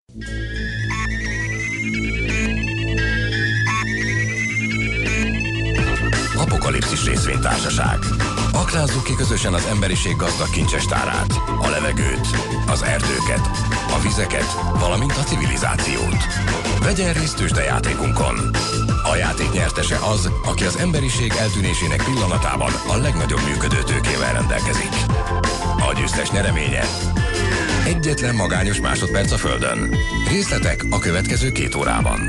Apokalipszis részvénytársaság. Aknázzuk ki közösen az emberiség gazdag kincsestárát, a levegőt, az erdőket, a vizeket, valamint a civilizációt. Vegyen részt tőzsdejátékunkon. A játék nyertese az, aki az emberiség eltűnésének pillanatában a legnagyobb működő tőkével rendelkezik. A győztes nyereménye egyetlen magányos másodperc a Földön. Részletek a következő 2 órában.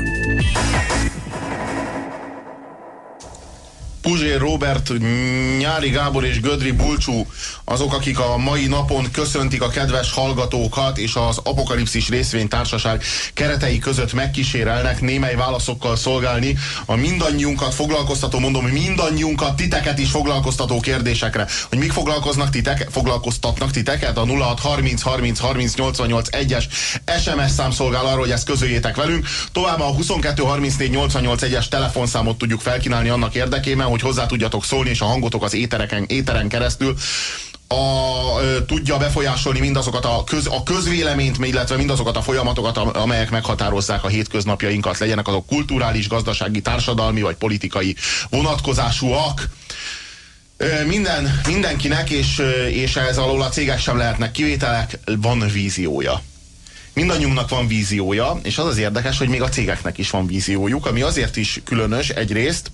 Puzsér Róbert, Nyári Gábor és Gödri Bulcsú azok, akik a mai napon köszöntik a kedves hallgatókat, és az Apokalipszis részvénytársaság keretei között megkísérelnek némely válaszokkal szolgálni a mindannyiunkat foglalkoztató, mondom, hogy mindannyiunkat, titeket is foglalkoztató kérdésekre. Hogy mik foglalkoztatnak titeket? A 06 30 30 30 88 1-es SMS szám szolgál arra, hogy ezt közöljétek velünk. Továbbá a 22 34 88 1-es telefonszámot tudjuk felkínálni annak érdekében, hogy hozzá tudjatok szólni, és a hangotok az éteren keresztül tudja befolyásolni mindazokat a közvéleményt, illetve mindazokat a folyamatokat, amelyek meghatározzák a hétköznapjainkat, legyenek azok kulturális, gazdasági, társadalmi vagy politikai vonatkozásúak. Mindenkinek, és ez alól a cégek sem lehetnek kivételek, van víziója. Mindannyiunknak van víziója, és az érdekes, hogy még a cégeknek is van víziójuk, ami azért is különös egyrészt,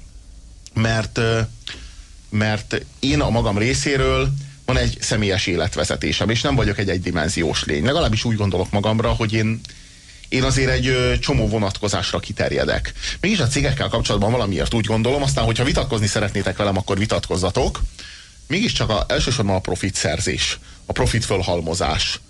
mert én a magam részéről van egy személyes életvezetésem, és nem vagyok egy egydimenziós lény. Legalábbis úgy gondolok magamra, hogy én azért egy csomó vonatkozásra kiterjedek. Mégis a cégekkel kapcsolatban valamiért úgy gondolom, aztán, hogyha vitatkozni szeretnétek velem, akkor vitatkozzatok. Mégiscsak elsősorban a profitszerzés, a profitfölhalmozás,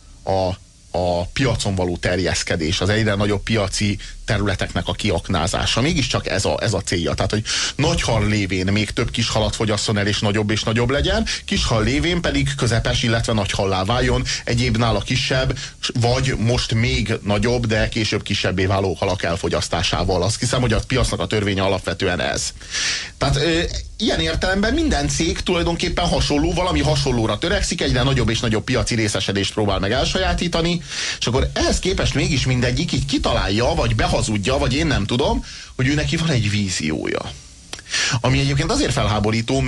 a piacon való terjeszkedés, az egyre nagyobb piaci területeknek a kiaknázása. Mégiscsak ez a célja. Tehát, hogy nagy hal lévén még több kis halat fogyasszon el, és nagyobb legyen, kis hal lévén pedig közepes, illetve nagy hallá váljon, egyéb nála kisebb, vagy most még nagyobb, de később kisebbé váló halak elfogyasztásával. Azt hiszem, hogy a piacnak a törvénye alapvetően ez. Tehát ilyen értelemben minden cég tulajdonképpen hasonló, valami hasonlóra törekszik, egyre nagyobb és nagyobb piaci részesedést próbál meg elsajátítani, és akkor ehhez képest mégis mindegyik így kitalálja, vagy behazudja, vagy én nem tudom, hogy ő neki van egy víziója. Ami egyébként azért felháborító,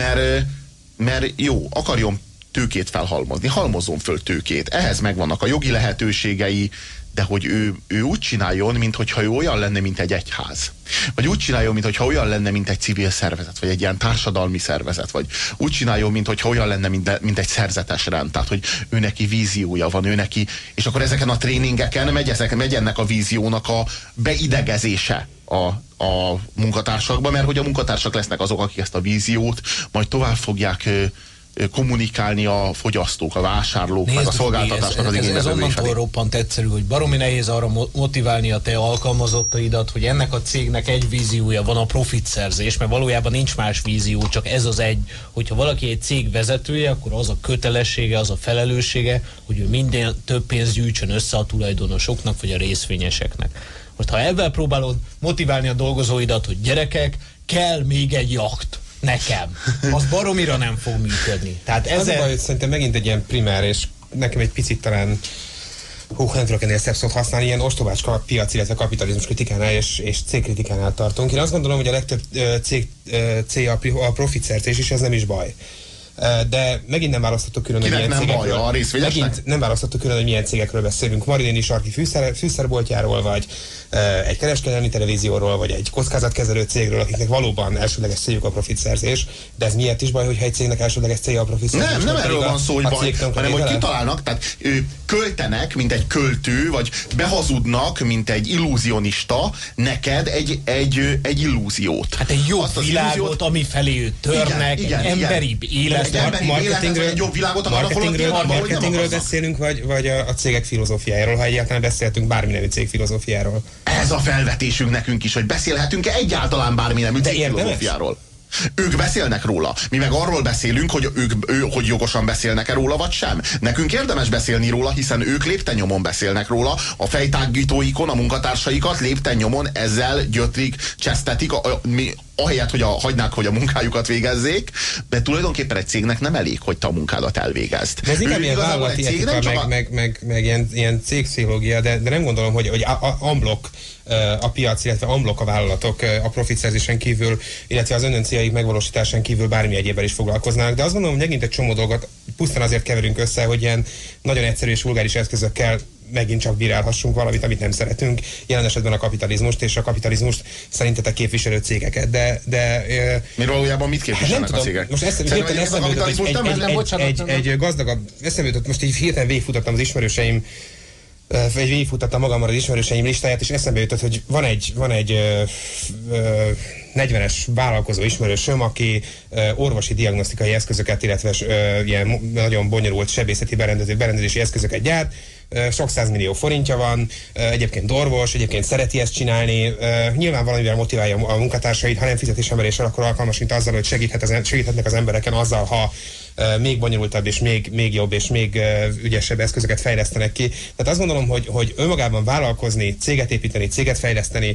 mert jó, akarjon tőkét felhalmozni, halmozzon föl tőkét, ehhez megvannak a jogi lehetőségei, de hogy ő úgy csináljon, mintha ő olyan lenne, mint egy egyház. Vagy úgy csináljon, mintha olyan lenne, mint egy civil szervezet, vagy egy ilyen társadalmi szervezet, vagy úgy csináljon, mintha olyan lenne, mint egy szerzetes rend. Tehát, hogy ő neki víziója van, ő neki, és akkor ezeken a tréningeken megy ennek a víziónak a beidegezése a munkatársakba, mert hogy a munkatársak lesznek azok, akik ezt a víziót majd tovább fogják kommunikálni a fogyasztók, a vásárlók, meg a szolgáltatásnak az igényelői felé. Ez onnantól roppant egyszerű, hogy baromi nehéz arra motiválni a te alkalmazottaidat, hogy ennek a cégnek egy víziója van, a profitszerzés, mert valójában nincs más vízió, csak ez az egy, hogyha valaki egy cég vezetője, akkor az a kötelessége, az a felelőssége, hogy ő minden több pénzt gyűjtsön össze a tulajdonosoknak, vagy a részvényeseknek. Most ha ebben próbálod motiválni a dolgozóidat, hogy gyerekek, kell még egy jacht nekem, az baromira nem fog működni. Tehát ez baj, szerintem megint egy ilyen primár, és nekem egy picit talán nem tudok ennél szebb szót használni, ilyen ostobácska piac, illetve kapitalizmus kritikánál és cégkritikánál tartunk. Én azt gondolom, hogy a legtöbb cég célja a profitszerzés, és ez nem is baj. De megint nem választható külön, hogy milyen cégekről. Megint nem választható külön, hogy milyen cégekről beszélünk. Marinéni sarki fűszerboltjáról, vagy egy kereskedelmi televízióról, vagy egy kockázatkezelő cégről, akiknek valóban elsődleges céljuk a profitszerzés. De ez miért is baj, hogy egy cégnek elsődleges célja a profitszerzés? Nem erről van szó, hogy baj, hanem hogy kitalálnak, tehát költenek, mint egy költő, vagy behazudnak, mint egy illúzionista, neked egy illúziót. Hát egy jobb világot, ami felé törnek, egy emberibb élet. Marketingről beszélünk, vagy a cégek filozófiájáról, ha egyáltalán beszéltünk bármi nevű cég filozófiáról. Ez a felvetésünk nekünk is, hogy beszélhetünk-e egyáltalán bármi nemű cég filozófiáról. Ők beszélnek róla. Mi meg arról beszélünk, hogy hogy jogosan beszélnek-e róla, vagy sem. Nekünk érdemes beszélni róla, hiszen ők léptennyomon beszélnek róla, a fejtágítóikon a munkatársaikat léptennyomon ezzel gyötrik, csesztetik, ahelyett, hogy hagynák, hogy a munkájukat végezzék, de tulajdonképpen egy cégnek nem elég, hogy te a munkádat elvégezd. De ez inkább ilyen vállalati etika, meg ilyen cégpszichológia, de nem gondolom, hogy unblock a piac, illetve unblock a vállalatok a profitszerzésen kívül, illetve az önön céljaik megvalósításán kívül bármi egyébben is foglalkoznának. De azt gondolom, hogy megint egy csomó dolgot pusztán azért keverünk össze, hogy ilyen nagyon egyszerű és vulgáris eszközökkel megint csak bírálhassunk valamit, amit nem szeretünk, jelen esetben a kapitalizmust, és a kapitalizmust szerintetek képviselő cégeket. Miért valójában mit képviselnek a cégek? Most egy gazdagabb, eszembe jutott, most így hirtelen végigfutottam az ismerőseim, végigfutottam magammal az ismerőseim listáját, és eszembe jutott, hogy van egy 40-es vállalkozó ismerősöm, aki orvosi diagnosztikai eszközöket, illetve ilyen nagyon bonyolult sebészeti berendezési eszközöket gyárt, sok 100 millió forintja van, egyébként orvos, egyébként szereti ezt csinálni, nyilván valamivel motiválja a munkatársait, ha nem fizetésemeléssel, akkor alkalmasint azzal, hogy segíthetnek az embereken azzal, ha még bonyolultabb és még jobb és még ügyesebb eszközöket fejlesztenek ki. Tehát azt gondolom, hogy önmagában vállalkozni, céget építeni, céget fejleszteni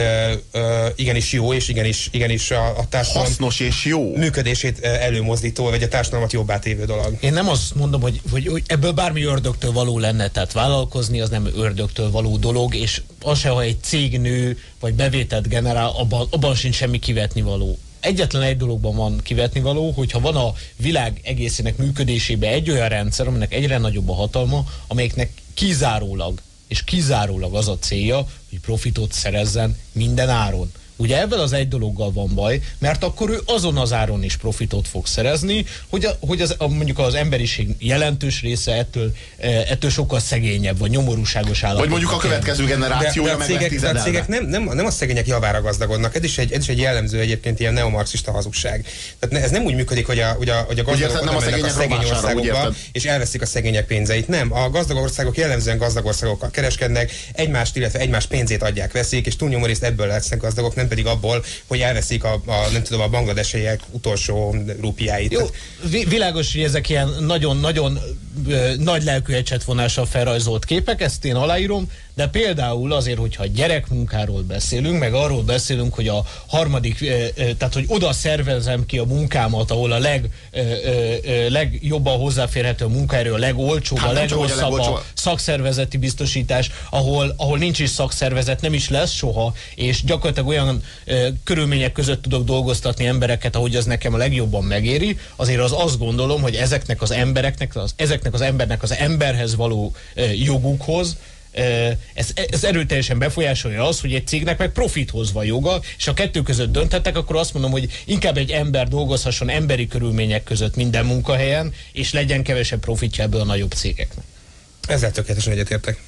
igenis jó, és igenis a társadalom hasznos és jó működését előmozdító, vagy a társadalmat jobbá tévő dolog. Én nem azt mondom, hogy ebből bármi ördögtől való lenne, tehát vállalkozni az nem ördögtől való dolog, és az se, ha egy cég nő, vagy bevételt generál, abban sincs semmi kivetnivaló. Egyetlen egy dologban van kivetnivaló, hogyha van a világ egészének működésébe egy olyan rendszer, aminek egyre nagyobb a hatalma, amelyiknek kizárólag az a célja, hogy profitot szerezzen minden áron. Ugye ebben az egy dologgal van baj, mert akkor ő azon az áron is profitot fog szerezni, hogy mondjuk az emberiség jelentős része ettől sokkal szegényebb, vagy nyomorúságos állapotban. Vagy mondjuk a következő generációja de a cégek nem a szegények javára gazdagodnak. Ez is egy jellemző egyébként ilyen neomarxista hazugság. Tehát ez nem úgy működik, hogy a gazdagok oda mennek a szegény országokba, és elveszik a szegények pénzeit. Nem, a gazdag országok jellemzően gazdag országokkal kereskednek, egymást, illetve egymás pénzét adják-veszik, és túlnyomó részt ebből lesznek gazdagok, nem pedig abból, hogy elveszik a bangladeseiek utolsó rupiáit. Jó, világos, hogy ezek ilyen nagyon-nagyon nagy lelkű ecsetvonással felrajzolt képek, ezt én aláírom, de például azért, hogyha gyerekmunkáról beszélünk, meg arról beszélünk, hogy a harmadik, tehát hogy oda szervezem ki a munkámat, ahol a legjobban hozzáférhető a munkaerő, a legolcsóbb, a legrosszabb a szakszervezeti biztosítás, ahol nincs is szakszervezet, nem is lesz soha, és gyakorlatilag olyan körülmények között tudok dolgoztatni embereket, ahogy az nekem a legjobban megéri, azért azt gondolom, hogy ezeknek az embernek az emberhez való jogukhoz, ez erőteljesen befolyásolja az, hogy egy cégnek meg profithoz van joga, és ha kettő között dönthetek, akkor azt mondom, hogy inkább egy ember dolgozhasson emberi körülmények között minden munkahelyen, és legyen kevesebb profitja ebből a nagyobb cégeknek. Ezzel tökéletesen egyetértek.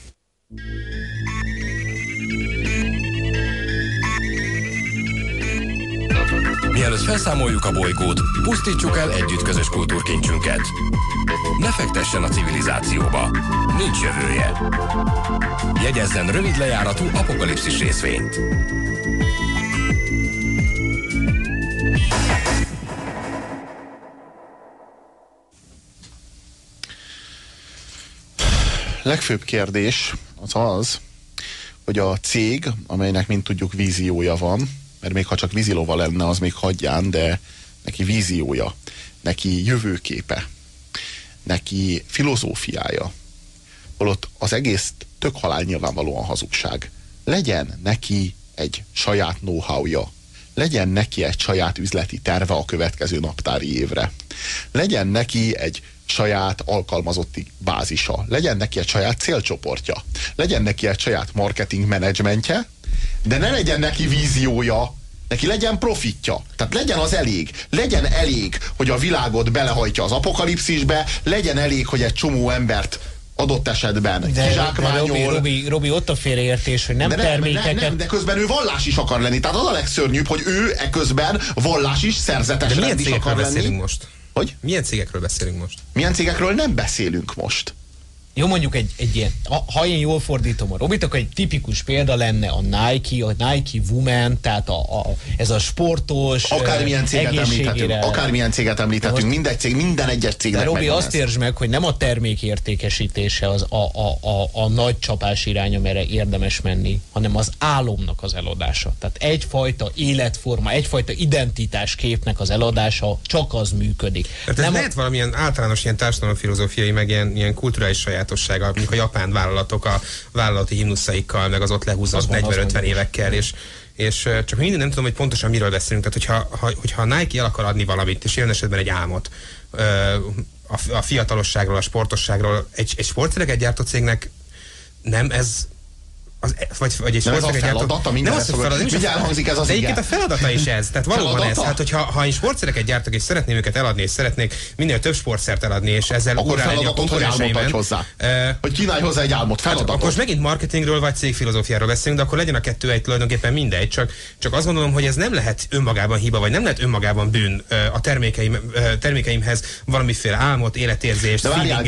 Mielőtt felszámoljuk a bolygót, pusztítsuk el együtt közös kultúrkincsünket. Ne fektessen a civilizációba. Nincs jövője. Jegyezzen rövid lejáratú apokalipszis részvényt. Legfőbb kérdés az, hogy a cég, amelynek mint tudjuk víziója van, mert még ha csak vízilova lenne, az még hagyján, de neki víziója, neki jövőképe, neki filozófiája, holott az egész tök halál nyilvánvalóan hazugság. Legyen neki egy saját know-howja, legyen neki egy saját üzleti terve a következő naptári évre, legyen neki egy saját alkalmazotti bázisa, legyen neki egy saját célcsoportja, legyen neki egy saját marketing menedzsmentje, de ne legyen neki víziója, neki legyen profitja. Tehát legyen elég, hogy a világot belehajtja az apokalipszisbe, legyen elég, hogy egy csomó embert adott esetben kizsákmányol. Robi, ott a félreértés, hogy nem termékeket... De közben ő vallás is akar lenni. Tehát az a legszörnyűbb, hogy ő közben vallás is, szerzetes rend is akar lenni. Most? Hogy? Milyen cégekről beszélünk most? Milyen cégekről nem beszélünk most? Jó, mondjuk egy ilyen, ha én jól fordítom a Robit, akkor egy tipikus példa lenne a Nike Woman, tehát ez a sportos, akármilyen céget említhetünk, mindegy cég, minden egyes cégnek. De Robi, azt értsd meg, hogy nem a termék értékesítése az a nagy csapás irány, amire érdemes menni, hanem az álomnak az eladása. Tehát egyfajta életforma, egyfajta identitásképnek az eladása, csak az működik. Tehát ez lehet valamilyen általános ilyen társadalomfilozófiai, meg ilyen kulturális sajátossága, mondjuk a japán vállalatok a vállalati himnuszaikkal, meg az ott lehúzott 40-50 évekkel, és csak minden nem tudom, hogy pontosan miről beszélünk. Tehát, hogyha a Nike el akar adni valamit, és ilyen esetben egy álmot, a fiatalosságról, a sportosságról, egy sportszereket gyártó cégnek nem ez vagy egy nem ez a feladata, nem az, hogy feladat, úgy elhangzik ez az de egyébként a feladata is ez. Tehát valóban feladata? Ez. Hát, hogyha én sportszereket gyártok, és szeretném őket eladni, és szeretnék minél több sportszert eladni, és ezzel akkor feladatot, hogy álmot adj hozzá. Hogy kínálj hozzá egy álmot, feladatot. Hát, akkor most megint marketingről vagy cégfilozófiáról beszélünk, de akkor legyen a kettő egy tulajdonképpen mindegy. Csak azt gondolom, hogy ez nem lehet önmagában hiba, vagy nem lehet önmagában bűn a termékeimhez valamiféle álmot, életérzést,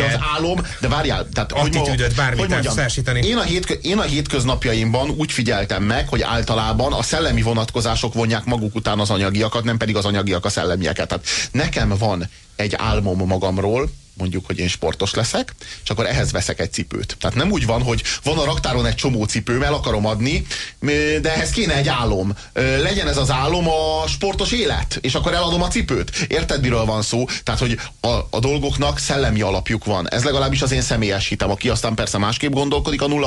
de várjál, tehát attitűdöt, bármit társítani. Én a hétköznapjaimban úgy figyeltem meg, hogy általában a szellemi vonatkozások vonják maguk után az anyagiakat, nem pedig az anyagiak a szellemieket. Tehát nekem van egy álmom magamról, mondjuk, hogy én sportos leszek, és akkor ehhez veszek egy cipőt. Tehát nem úgy van, hogy van a raktáron egy csomó cipőm, el akarom adni, de ehhez kéne egy álom. Legyen ez az álom a sportos élet, és akkor eladom a cipőt. Érted, miről van szó? Tehát, hogy a dolgoknak szellemi alapjuk van. Ez legalábbis az én személyes hitem, aki aztán persze másképp gondolkodik, a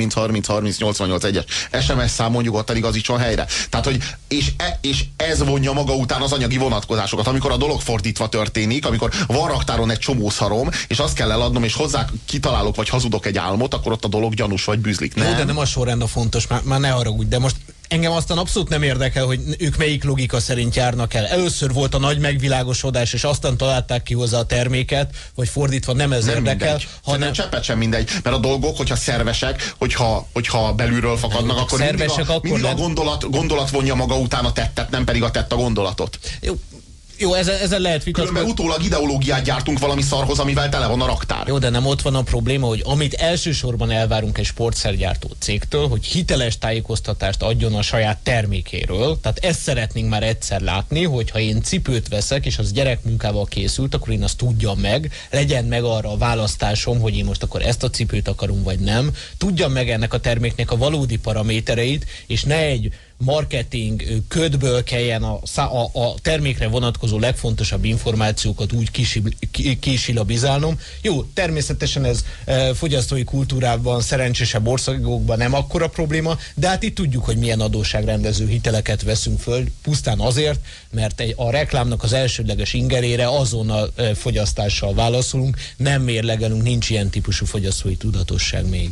0630303088 1-es SMS számon nyugodtan igazítson helyre. Tehát, hogy és ez vonja maga után az anyagi vonatkozásokat. Amikor a dolog fordítva történik, amikor van raktáron egy csomó szarom, és azt kell eladnom, és hozzá kitalálok, vagy hazudok egy álmot, akkor ott a dolog gyanús vagy bűzlik. Nem? Jó, de nem a sorrend a fontos, már ne haragudj, de most engem aztán abszolút nem érdekel, hogy ők melyik logika szerint járnak el. Először volt a nagy megvilágosodás, és aztán találták ki hozzá a terméket, vagy fordítva nem ez nem érdekel. Mindegy. Hanem cseppet sem mindegy, mert a dolgok, hogyha szervesek, hogyha belülről fakadnak, akkor mindig a gondolat vonja maga után a tettet, nem pedig a tett a gondolatot. Jó, ezzel lehet vitatkozni. Különben utólag ideológiát gyártunk valami szarhoz, amivel tele van a raktár. Jó, de nem ott van a probléma, hogy amit elsősorban elvárunk egy sportszergyártó cégtől, hogy hiteles tájékoztatást adjon a saját termékéről. Tehát ezt szeretnénk már egyszer látni, hogyha én cipőt veszek, és az gyerekmunkával készült, akkor én azt tudjam meg, legyen meg arra a választásom, hogy én most akkor ezt a cipőt akarom, vagy nem. Tudjam meg ennek a terméknek a valódi paramétereit, és ne egy marketing ködből kelljen a termékre vonatkozó legfontosabb információkat úgy kisilabizálnom. Jó, természetesen ez fogyasztói kultúrában, szerencsésebb országokban nem akkora probléma, de hát itt tudjuk, hogy milyen adósságrendező hiteleket veszünk föl, pusztán azért, mert a reklámnak az elsődleges ingerére azonnal fogyasztással válaszolunk, nem mérlegelünk, nincs ilyen típusú fogyasztói tudatosság még.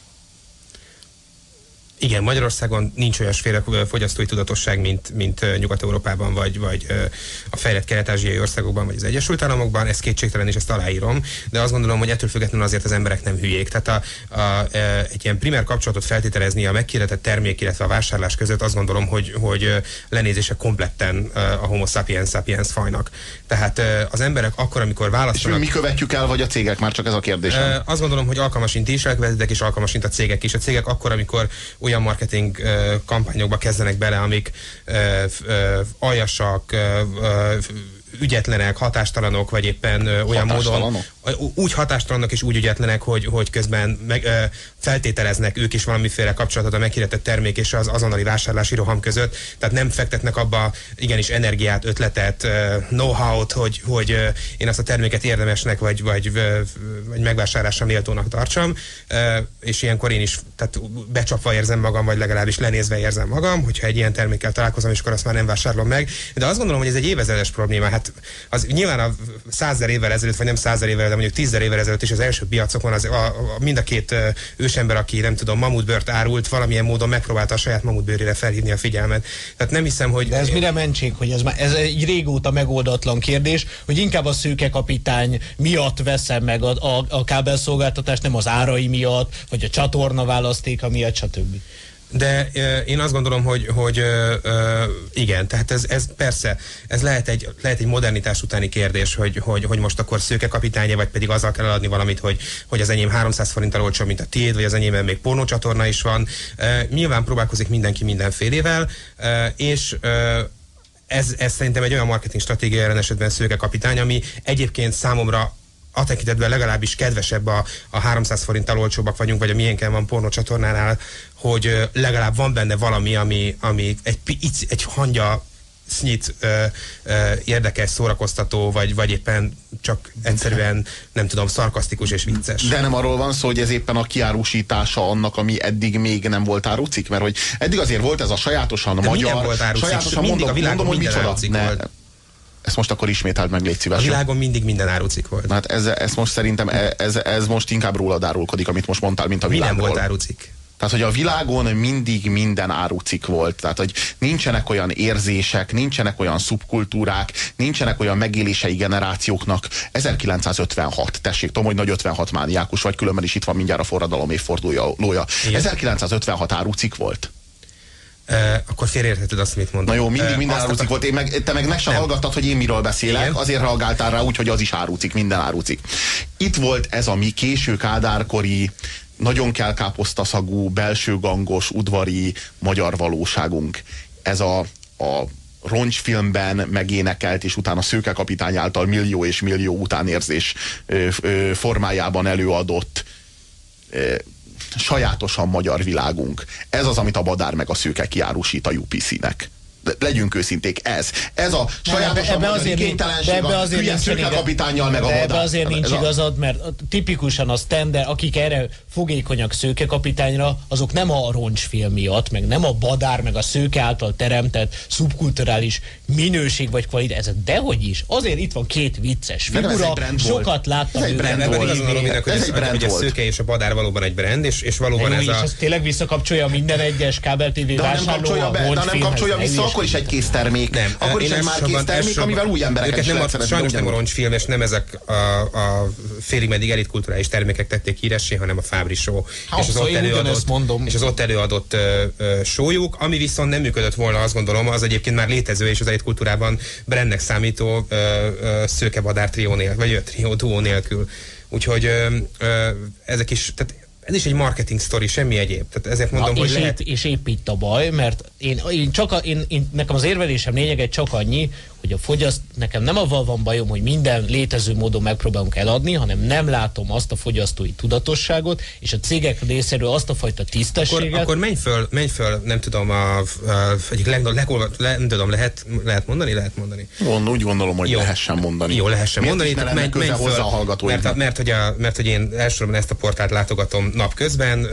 Igen, Magyarországon nincs olyasféle fogyasztói tudatosság, mint Nyugat-Európában, vagy a fejlett kelet-ázsiai országokban, vagy az Egyesült Államokban. Ez kétségtelen, és ezt aláírom, de azt gondolom, hogy ettől függetlenül azért az emberek nem hülyék. Tehát egy ilyen primer kapcsolatot feltételezni a meghirdetett termék, illetve a vásárlás között, azt gondolom, hogy lenézése kompletten a homo sapiens sapiens fajnak. Tehát az emberek akkor, amikor választanak... És mi követjük el, vagy a cégek? Már csak ez a kérdés. Azt gondolom, hogy alkalmasint is elkövetetek, és alkalmasint a cégek is. A cégek akkor, amikor olyan marketing kampányokba kezdenek bele, amik aljasak, ügyetlenek, hatástalanok, vagy éppen olyan módon úgy hatástalanok és úgy ügyetlenek, hogy közben feltételeznek ők is valamiféle kapcsolatot a meghirdetett termék és az azonnali vásárlási roham között, tehát nem fektetnek abba igenis energiát, ötletet, know-how-t, hogy én azt a terméket érdemesnek, vagy megvásárlásra méltónak tartsam, és ilyenkor én is tehát becsapva érzem magam, vagy legalábbis lenézve érzem magam, hogyha egy ilyen termékkel találkozom, és akkor azt már nem vásárolom meg. De azt gondolom, hogy ez egy évezredes probléma. Hát az nyilván a 100 000 évvel ezelőtt, vagy nem 100 000 évvel, de mondjuk 10 000 évvel ezelőtt is az első piacokon mind a két ősember, aki nem tudom, mamutbőrt árult, valamilyen módon megpróbálta a saját mamutbőrére felhívni a figyelmet. Tehát nem hiszem, hogy... De ez mire mentség, hogy ez egy régóta megoldatlan kérdés, hogy inkább a szőkekapitány miatt veszem meg a kábelszolgáltatást, nem az árai miatt, vagy a csatorna választéka miatt, stb. De én azt gondolom, hogy igen, tehát ez persze, ez lehet egy modernitás utáni kérdés, hogy most akkor szőke kapitánya, vagy pedig azzal kell eladni valamit, hogy az enyém 300 forinttal olcsóbb, mint a tiéd, vagy az enyémben még pornócsatorna is van. Nyilván próbálkozik mindenki mindenfélével, és ez szerintem egy olyan marketing stratégia jelen esetben szőke kapitány, ami egyébként számomra a tekintetben legalábbis kedvesebb a 300 forinttal olcsóbbak vagyunk, vagy a miénken van pornócsatornánál, hogy legalább van benne valami, ami egy hangya sznyit érdekes, szórakoztató, vagy éppen csak egyszerűen, nem tudom, szarkasztikus és vicces. De nem arról van szó, hogy ez éppen a kiárusítása annak, ami eddig még nem volt árucik? Mert hogy eddig azért volt ez a sajátosan de magyar, volt árucik, sajátosan mindig a világon mondom, minden árucik volt. Ezt most akkor ismételd meg, légy szíves. A világon mindig minden árucik volt. Hát ez most szerintem, ez most inkább rólad árulkodik, amit most mondtál, mint a világról. Mi nem volt árucik? Tehát, hogy a világon mindig minden árucik volt. Tehát, hogy nincsenek olyan érzések, nincsenek olyan szubkultúrák, nincsenek olyan megélései generációknak. 1956, tessék, tudom, hogy nagy 56 mániákus vagy, különben is itt van mindjárt a forradalom évfordulója. 1956 árucik volt. Akkor félreértheted azt, amit mondtam. Na jó, mindig minden árucik volt. Te meg se hallgattad, hogy én miről beszélek, igen. Azért reagáltál rá úgy, hogy az is árucik, minden árucik. Itt volt ez a mi késő kádárkori, nagyon kelkáposztaszagú, belsőgangos, udvari magyar valóságunk. Ez a roncsfilmben megénekelt, és utána Szőke kapitány által millió és millió utánérzés formájában előadott sajátosan magyar világunk. Ez az, amit a Badár meg a Szőke kiárusít a UPC-nek. Legyünk őszinték, ez a sajátosan magyar igénytelenség a hülye Szőke kapitánnyal meg a Badár. Ebbe azért nincs igazad, mert tipikusan a standard, akik erre fogékonyak Szőke kapitányra, azok nem a roncsfilm miatt, meg nem a Badár, meg a Szőke által teremtett szubkulturális minőség vagy kvalitás, ez dehogy is. Azért itt van két vicces figura, sokat láttam őket. Ez egy brand volt. A Szőke és a Badár valóban egy brand, és valóban ez a... És ez tényleg visszakapcsolja minden egyes kábel TV vásárló a roncsfilmhez. Nem kapcsolja vissza, akkor is egy késztermék. Nem, akkor is egy már késztermék, amivel új embereket is lehet szeretni. Sajnos nem a roncsfilm, és nem ezek a félig meddig elitkulturális termékek tették híressé, hanem a Fábri Show. És az ott előadott showjuk, ami viszont nem működött volna, azt gondolom, az egyébként már létező, és az elitkultúrában brandnek számító Szőke Badár trió nélkül, vagy trió duó nélkül. Úgyhogy ezek is, tehát ez is egy marketing sztori, semmi egyéb. Tehát ezért mondom, hogy lehet... És épp itt a baj, mert nekem az érvelésem lényege csak annyi, hogy nekem nem avval van bajom, hogy minden létező módon megpróbálunk eladni, hanem nem látom azt a fogyasztói tudatosságot, és a cégek részéről azt a fajta tisztességet. Akkor menj föl, nem tudom, egyik nem tudom, lehet mondani? Lehet mondani. Úgy gondolom, hogy lehessen mondani. Jó, lehessen mondani. Menj föl, mert hogy én elsősorban ezt a portált látogatom napközben,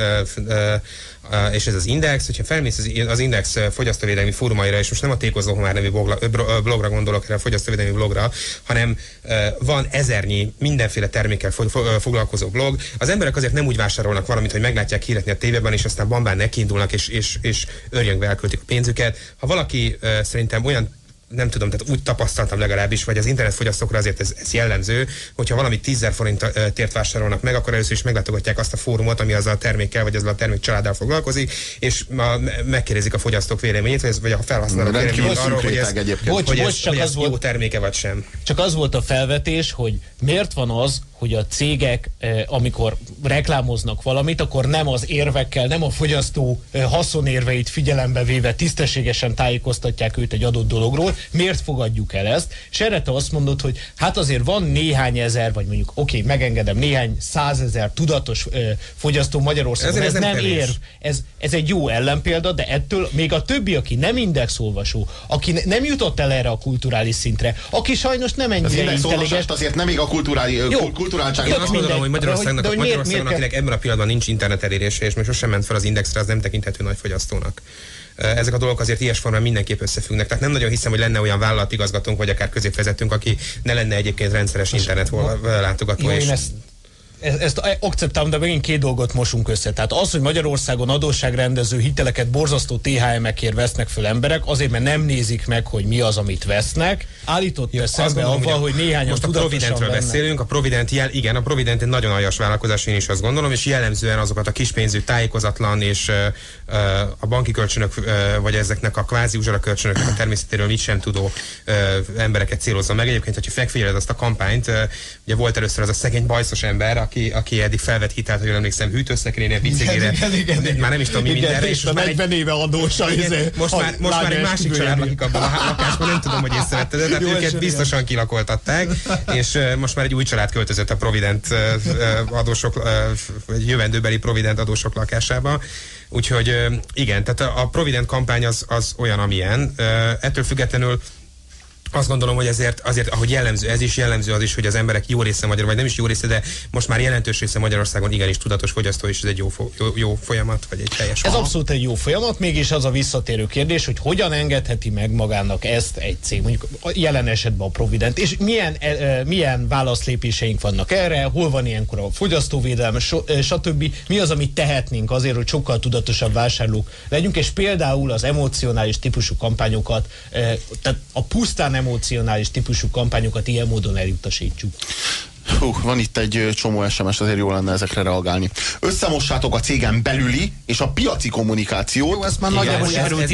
és ez az Index, hogyha felmész az Index fogyasztóvédelmi fórumaira, és most nem a Tékozó Homár nevű blogra gondolok, erre a fogyasztóvédelmi blogra, hanem van ezernyi mindenféle termékkel foglalkozó blog. Az emberek azért nem úgy vásárolnak valamit, hogy meglátják hirdetni a tévében, és aztán bambán nekiindulnak, és örjöngve elköltik a pénzüket. Ha valaki szerintem olyan, nem tudom, tehát úgy tapasztaltam legalábbis, vagy az internetfogyasztókra azért ez jellemző, hogyha valamit 10 000 forintért vásárolnak meg, akkor először is meglátogatják azt a fórumot, ami azzal a termékkel, vagy azzal a termék családdal foglalkozik, és megkérdezik a fogyasztók véleményét, vagy a felhasználók véleményét arról, hogy ez jó terméke vagy sem. Csak az volt a felvetés, hogy miért van az, hogy a cégek, amikor reklámoznak valamit, akkor nem az érvekkel, nem a fogyasztó haszonérveit figyelembe véve tisztességesen tájékoztatják őt egy adott dologról. Miért fogadjuk el ezt? És erre te azt mondod, hogy hát azért van néhány ezer, vagy mondjuk megengedem, néhány 100 000 tudatos fogyasztó Magyarországon. Ez nem érv. Ez egy jó ellenpélda, de ettől még a többi, aki nem indexolvasó, aki nem jutott el erre a kulturális szintre, aki sajnos nem ennyire intelligens. Azért nem még a kulturáltság. Én azt gondolom, hogy Magyarországnak, akinek ebben a pillanatban nincs internet elérése, és még sosem ment fel az Indexre, az nem tekinthető nagy fogyasztónak. Ezek a dolgok azért ilyes formán mindenképp összefüggnek. Tehát nem nagyon hiszem, hogy lenne olyan vállalatigazgatónk, vagy akár középvezetőnk, aki ne lenne egyébként rendszeres internet látogató. ezt akceptálom, de megint két dolgot mosunk össze. Tehát az, hogy Magyarországon adósságrendező hiteleket borzasztó THM-ekért vesznek föl emberek, azért, mert nem nézik meg, hogy mi az, amit vesznek. Állított szembe avval, hogy néhányan most a Providentről beszélünk, a Provident a Provident egy nagyon aljas vállalkozás, én is azt gondolom, és jellemzően azokat a kispénzű, tájékozatlan és a banki kölcsönök, vagy ezeknek a kvázi uzsora kölcsönöknek a természetéről mit sem tudó embereket célozza meg. Egyébként, hogyha megfigyeled azt a kampányt, ugye volt először az a szegény bajszos ember, aki eddig felvett hitelt, hogy jól emlékszem, hűtőszekrényre, bicikére, már nem is tudom mi mindenre. És a 40 éve adósa. Most már egy másik család lakik abban a lakásban, nem tudom, hogy észrevetted, de őket biztosan kilakoltatták, és most már egy új család költözött a Provident adósok, vagy jövendőbeli Provident adósok lakásába. Úgyhogy igen, tehát a Provident kampány az olyan, amilyen. Ettől függetlenül azt gondolom, hogy azért, ahogy jellemző, ez is jellemző az is, hogy az emberek jó része vagy nem is jó része, de most már jelentős része Magyarországon igenis tudatos fogyasztó, és ez egy jó folyamat, vagy egy teljes. Ez abszolút egy jó folyamat, mégis az a visszatérő kérdés, hogy hogyan engedheti meg magának ezt egy cég, mondjuk jelen esetben a Provident, és milyen válaszlépéseink vannak erre, hol van ilyenkor a fogyasztóvédelem, stb. Mi az, amit tehetnénk azért, hogy sokkal tudatosabb vásárlók legyünk, és például az emocionális típusú kampányokat, tehát a pusztán emocionális típusú kampányokat ilyen módon elutasítsuk. Van itt egy csomó SMS, azért jó lenne ezekre reagálni. Összemossátok a cégen belüli és a piaci kommunikációt. Jó, ezt már nagyjából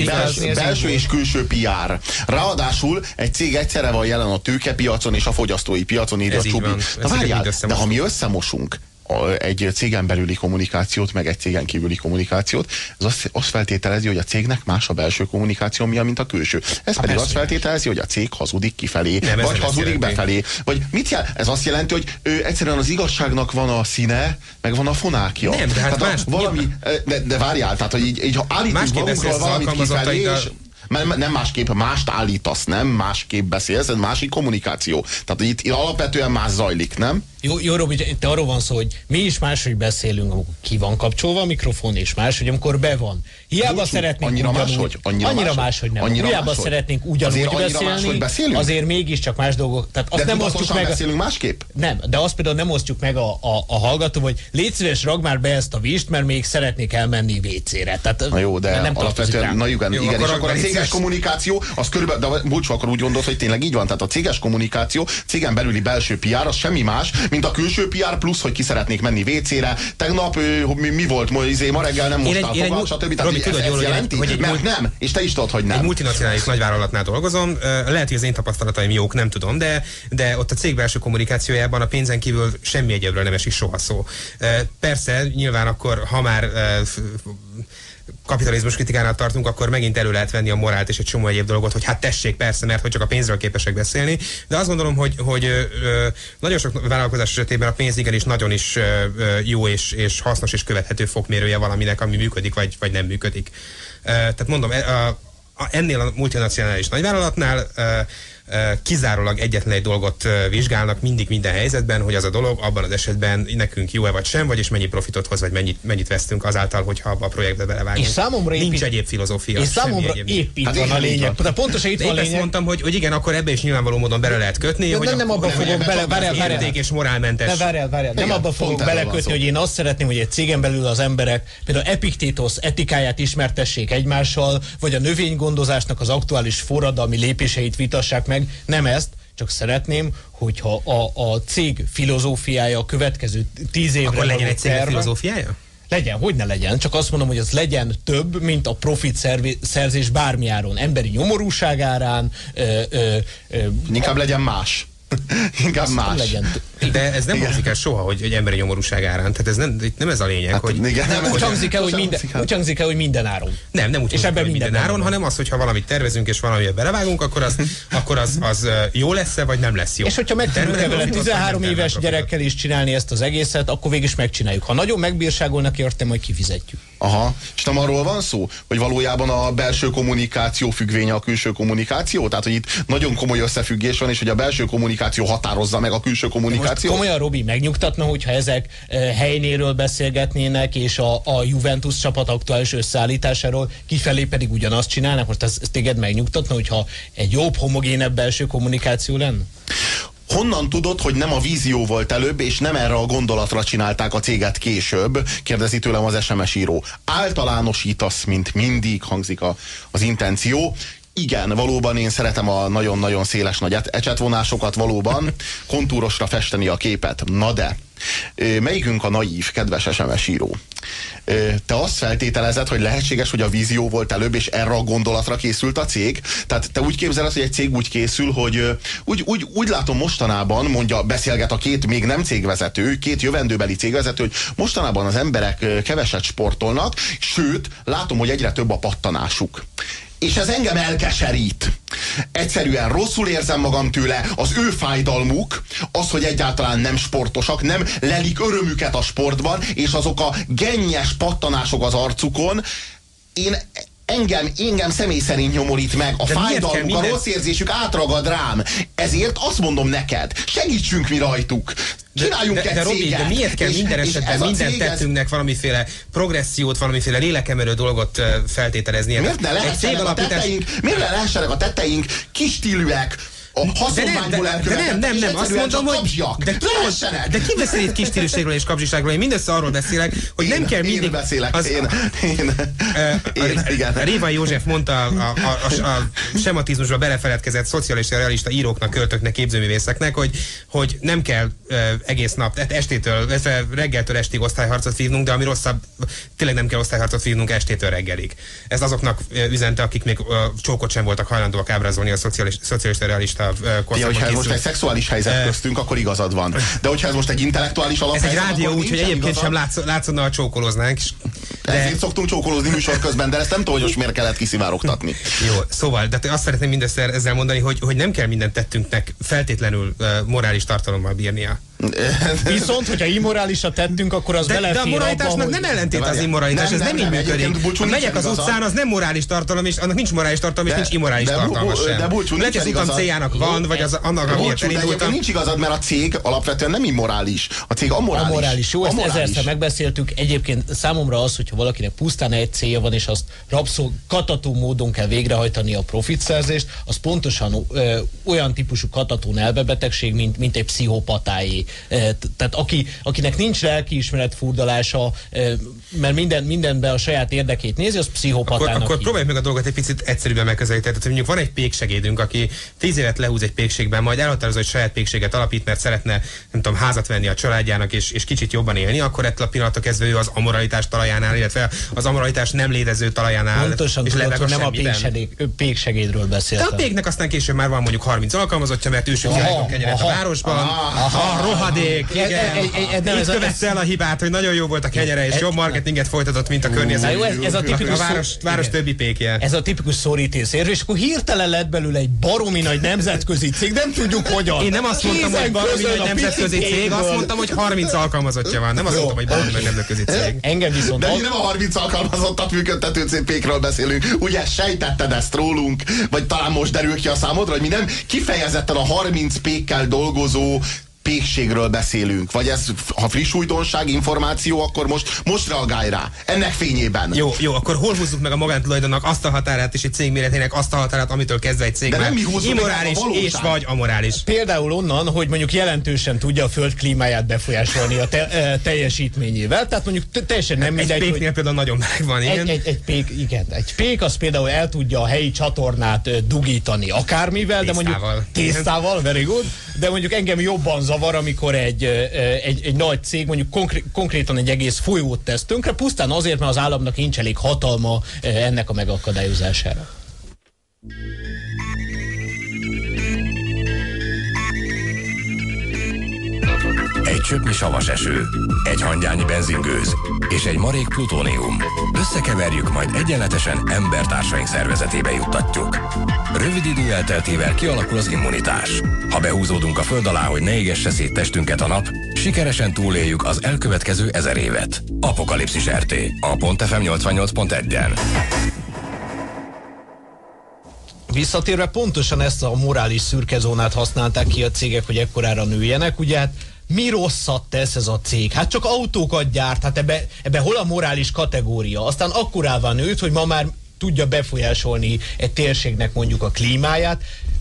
belső és külső PR. Ráadásul egy cég egyszerre van jelen a tőkepiacon és a fogyasztói piacon, írja Csubi. Na várjál, de ha mi összemosunk egy cégen belüli kommunikációt, meg egy cégen kívüli kommunikációt, ez azt feltételezi, hogy a cégnek más a belső kommunikáció, mint a külső. Ez pedig azt feltételezi, hogy a cég hazudik kifelé, vagy hazudik befelé. Vagy mit jelent? Ez azt jelenti, hogy egyszerűen az igazságnak van a színe, meg van a fonákja. Nem, de hát más, valami, de várjál, tehát, hogy így állítunk magunkról valamit kifelé, és nem másképp, mást állítasz, nem másképp beszélsz, ez másik kommunikáció. Tehát itt alapvetően más zajlik, nem? Jó, Robi, te arról van szó, hogy mi is máshogy beszélünk, amikor ki van kapcsolva a mikrofon, és más, hogy amikor be van. Hiába szeretnénk annyira máshogy nem. Hiába szeretnénk ugyanúgy beszélni, azért mégiscsak más dolgok. Tehát azt nem osztjuk meg. Beszélünk másképp? Nem, de azt például nem osztjuk meg a hallgató, hogy légy szíves, ragd már be ezt a vist, mert még szeretnék elmenni WC-re. Tehát, na jó, de nem alapvetően, na igen, és akkor a céges kommunikáció, az körülbelül, de bocs, akkor úgy gondolt, hogy tényleg így van. Tehát a céges kommunikáció, cégen belüli belső PR, az semmi más, mint a külső PR, plusz, hogy ki szeretnék menni WC-re. Tegnap mi volt, ma reggel nem mostál fogal, stb. Tehát ez jelenti? Mert nem, és te is tudod, hogy nem. Egy multinacionális nagyvállalatnál dolgozom, lehet, hogy az én tapasztalataim jók, nem tudom, de ott a cég belső kommunikációjában a pénzen kívül semmi egyébről nem esik soha szó. Persze, nyilván akkor, ha már kapitalizmus kritikánál tartunk, akkor megint elő lehet venni a morált és egy csomó egyéb dolgot, hogy hát tessék, persze, mert hogy csak a pénzről képesek beszélni, de azt gondolom, hogy nagyon sok vállalkozás esetében a pénz igenis nagyon is jó és hasznos és követhető fokmérője valaminek, ami működik vagy nem működik. Tehát mondom, ennél a multinacionális nagyvállalatnál kizárólag egyetlen egy dolgot vizsgálnak mindig minden helyzetben, hogy az a dolog abban az esetben nekünk jó-e vagy sem, vagyis mennyi profitot hoz, vagy mennyit vesztünk azáltal, hogyha abba a projektbe belevágunk. És számomra nincs egyéb filozófia. És számomra épp itt van a lényeg. De pontosan itt van a lényeg. Ezt mondtam, hogy igen, akkor ebbe is nyilvánvaló módon bele lehet kötni, hogy nem abban fogok bele és morálmentes. Várjál. Nem abban fogok belekötni, hogy én azt szeretném, hogy egy cégen belül az emberek például Epiktétosz etikáját ismertessék egymással, vagy a növénygondozásnak az aktuális forradalmi lépéseit vitassák meg. Nem ezt, csak szeretném, hogyha a cég filozófiája a következő 10 évre... Akkor legyen egy cég filozófiája? Legyen, hogy ne legyen, csak azt mondom, hogy az legyen több, mint a profit szerzés bármi áron, emberi nyomorúság árán. Inkább legyen más. Inkább más. De ez nem hangzik el soha, hogy emberi nyomorúság árán. Tehát ez nem ez a lényeg, hát, hogy... Nem úgy hangzik el, hogy minden áron. Nem úgy hangzik el, hogy minden áron, hanem az, hogyha valamit tervezünk és valamivel belevágunk, akkor az jó lesz-e, vagy nem lesz jó. És hogyha meg tudjuk vele 13 éves gyerekkel is csinálni ezt az egészet, akkor végig is megcsináljuk. Ha nagyon megbírságolnak értem, majd kifizetjük. Aha, és nem arról van szó, hogy valójában a belső kommunikáció függvénye a külső kommunikáció? Tehát, hogy itt nagyon komoly összefüggés van, és hogy a belső kommunikáció határozza meg a külső kommunikációt? Komolyan, Robi, megnyugtatna, hogyha ezek helynéről beszélgetnének, és a Juventus csapat aktuális összeállításáról, kifelé pedig ugyanazt csinálnak? Most ez téged megnyugtatna, hogyha egy jobb, homogénebb belső kommunikáció lenne? Honnan tudod, hogy nem a vízió volt előbb, és nem erre a gondolatra csinálták a céget később? Kérdezi tőlem az SMS író. Általánosítasz, mint mindig, hangzik az intenció. Igen, valóban én szeretem a nagyon-nagyon széles nagy ecsetvonásokat, valóban kontúrosra festeni a képet. Na de, melyikünk a naív, kedves SMS író? Te azt feltételezed, hogy lehetséges, hogy a vízió volt előbb, és erre a gondolatra készült a cég? Tehát te úgy képzeled, hogy egy cég úgy készül, hogy úgy látom mostanában, beszélget a két még nem cégvezető, két jövendőbeli cégvezető, hogy mostanában az emberek keveset sportolnak, sőt, látom, hogy egyre több a pattanásuk. És ez engem elkeserít. Egyszerűen rosszul érzem magam tőle, az ő fájdalmuk, az, hogy egyáltalán nem sportosak, nem lelik örömüket a sportban, és azok a gennyes pattanások az arcukon, engem személy szerint nyomorít meg, a fájdalmuk, a rossz érzésük átragad rám. Ezért azt mondom neked, segítsünk mi rajtuk. Csináljunk egy Robi, céget. De miért kell minden esetben minden tettünknek valamiféle progressziót, valamiféle lélekemelő dolgot feltételezni? Miért ne lehessenek a tetteink kis stílűek, a haszonmányból elkövetett, nem, azt mondom, hogy de ki beszél itt kis stílűségről és kapzsiságról? Én mindössze arról beszélek, hogy nem kell mindig... Én beszélek, igen. Révai József mondta a sematizmusra belefeledkezett szocialista, realista íróknak, költöknek, képzőművészeknek, hogy nem kell egész nap, tehát estétől, reggeltől estig osztályharcot vívnunk, de ami rosszabb, tényleg nem kell osztályharcot vívnunk estétől reggelig. Ez azoknak üzente, akik még csókot sem voltak hajlandóak ábrázolni a szocialista, realista hogyha ez most egy szexuális helyzet köztünk, akkor igazad van. De hogyha ez most egy intellektuális alaphelyzet, ez egy rádió, úgyhogy egyébként sem látszódna, ha csókolóznánk. Ezért szoktunk csókolózni műsor közben, de ezt nem tudom, hogy most miért kellett kiszivárogtatni. Jó, szóval, de azt szeretném mindössze ezzel mondani, hogy nem kell mindent tettünknek feltétlenül morális tartalommal bírnia. Viszont, hogyha immorálisat tettünk, akkor az belefér abba, de a moralitásnak nem ellentét az immoralitás, ez nem így működik. Ha megyek az utcán, az nem morális tartalom, és annak nincs morális tartalom, és nincs immorális tartalma sem. De Bulcsú, nincs az utam céljának van, vagy az annak, amiért elindultam. Nincs igazad, mert a cég alapvetően nem immorális. A cég amorális. Amorális. Jó, ezt ezerszer megbeszéltük. Egyébként számomra az, hogyha valakinek pusztán egy célja van, és azt katató módon kell végrehajtani a profitszerzést, az pontosan olyan típusú katatón elmebetegség, mint egy pszichopatáé. Tehát akinek nincs lelkiismeret furdalása, mert mindenben a saját érdekét nézi, az pszichopatának. Akkor próbáljuk meg a dolgot egy picit egyszerűbben megközelíteni. Tehát mondjuk van egy péksegédünk, aki 10 évet lehúz egy pékségben, majd elhatározza, hogy saját pékséget alapít, mert szeretne, nem tudom, házat venni a családjának, és kicsit jobban élni, akkor ettől a pillanattól kezdve ő az amoralitás talajánál, illetve az amoralitás nem létező talajánál. Pontosan tudod, hogy nem a péksegédről beszéltem. De a péknek aztán később már van mondjuk 30 alkalmazottja, mert ő sem kenyeret a városban. Rohadék, igen. Itt követte el a hibát, hogy nagyon jó volt a kenyere, és jobb marketinget folytatott, mint a környezet. Ez a tipikus város többi pékje. Ez a tipikus szorítészérv, és akkor hirtelen lett belőle egy baromi nagy nemzetközi cég, nem tudjuk hogyan. Én nem azt mondtam, hogy baromi nagy nemzetközi cég, azt mondtam, hogy 30 alkalmazottja van. Nem azt mondtam, hogy baromi nagy nemzetközi cég. Engem viszont. De mi nem a 30 alkalmazottat működtető pékről beszélünk. Ugye sejtetted ezt rólunk, vagy talán most derül ki a számodra, hogy mi nem kifejezetten a 30 pékkel dolgozó pékségről beszélünk, vagy ez, ha friss újdonság, információ, akkor most reagálj rá. Ennek fényében. Jó, akkor hol húzzuk meg a magántulajdonnak azt a határát, és egy cég méretének azt a határát, amitől kezdve egy cég már immorális és vagy amorális. Például onnan, hogy mondjuk jelentősen tudja a föld klímáját befolyásolni a teljesítményével, tehát mondjuk teljesen nem mindegy, egy péknél például nagyon meleg van, igen. Egy pék az például el tudja a helyi csatornát dugítani akármivel, de mondjuk tésztával, very good, de mondjuk engem jobban zavar, amikor egy nagy cég mondjuk konkrétan egy egész folyót tesz tönkre, pusztán azért, mert az államnak nincs elég hatalma ennek a megakadályozására. Egy csöpnyi savas eső, egy hangyányi benzingőz és egy marék plutónium. Összekeverjük, majd egyenletesen embertársaink szervezetébe juttatjuk. Rövid idő elteltével kialakul az immunitás. Ha behúzódunk a föld alá, hogy ne égesse szét testünket a nap, sikeresen túléljük az elkövetkező 1000 évet. Apokalipszis RT, a .fm 88.1-en. Visszatérve pontosan ezt a morális szürkezónát használták ki a cégek, hogy ekkorára nőjenek, ugye hát mi rosszat tesz ez a cég? Hát csak autókat gyárt, hát ebbe hol a morális kategória? Aztán akkorává nőtt, hogy ma már tudja befolyásolni egy térségnek mondjuk a klímáját,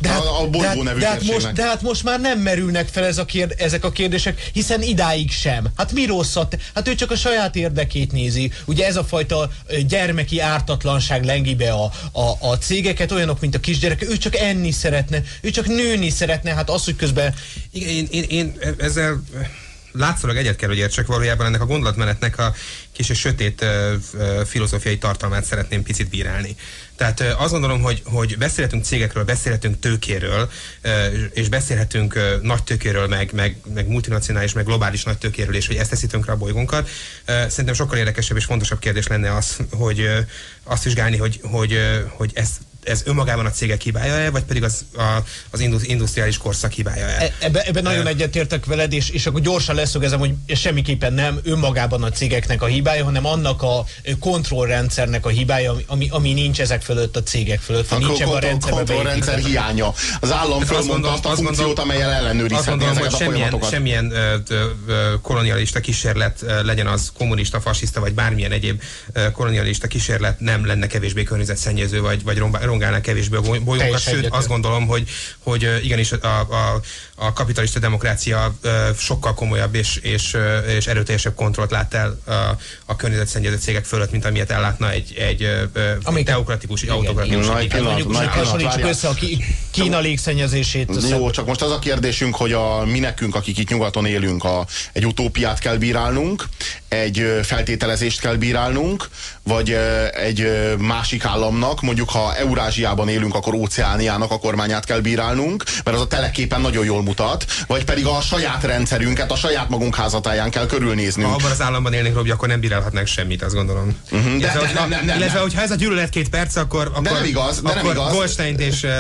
a bolygó nevű térségnek. De hát most már nem merülnek fel ezek a kérdések, hiszen idáig sem. Hát mi rosszat? Hát ő csak a saját érdekét nézi. Ugye ez a fajta gyermeki ártatlanság lengi be a cégeket, olyanok, mint a kisgyerek. Ő csak enni szeretne, ő csak nőni szeretne. Hát az, hogy közben... Igen, én ezzel látszólag egyet kell, hogy értsek, valójában ennek a gondolatmenetnek a kis és sötét filozófiai tartalmát szeretném picit bírálni. Tehát azt gondolom, hogy beszélhetünk cégekről, beszélhetünk tőkéről, és beszélhetünk nagy tőkéről, meg multinacionális, meg globális nagy tőkéről, és hogy ezt teszi tönkre a bolygónkat. Szerintem sokkal érdekesebb és fontosabb kérdés lenne az, hogy azt vizsgálni, hogy ez önmagában a cégek hibája-e, vagy pedig az industriális korszak hibája-e? Ebben nagyon egyetértek veled, és akkor gyorsan leszögezem, hogy semmiképpen nem önmagában a cégeknek a hibája, hanem annak a kontrollrendszernek a hibája, ami nincs ezek fölött, a cégek fölött. A kontrollrendszer hiánya. Az állam fölmondta azt a funkciót, amellyel ellenőrizhetné ezeket a folyamatokat. Semmilyen kolonialista kísérlet, legyen az kommunista, fasiszta, vagy bármilyen egyéb kolonialista kísérlet nem lenne kevésbé környezetszennyező, vagy rongálná kevésbé a bolygónkat. Sőt, azt gondolom, hogy igenis a kapitalista demokrácia sokkal komolyabb és erőteljesebb kontrollt lát el a környezetszennyező cégek fölött, mint amilyet ellátna egy teokratikus, egy autokratikus. Hasonlítsuk össze a Kína légszennyezését. Jó, csak most az a kérdésünk, hogy mi nekünk, akik itt nyugaton élünk, egy utópiát kell bírálnunk, egy feltételezést kell bírálnunk, vagy egy másik államnak, mondjuk ha Eurázsiában élünk, akkor Óceániának a kormányát kell bírálnunk, mert az a teleképen nagyon jól mutat, vagy pedig a saját rendszerünket, a saját magunk házatáján kell körülnéznünk. Ha abban az államban élnénk, Robi, akkor nem bírálhatnánk semmit, azt gondolom. Illetve, hogyha ez a gyűlölet 2 perc, akkor Goldsteint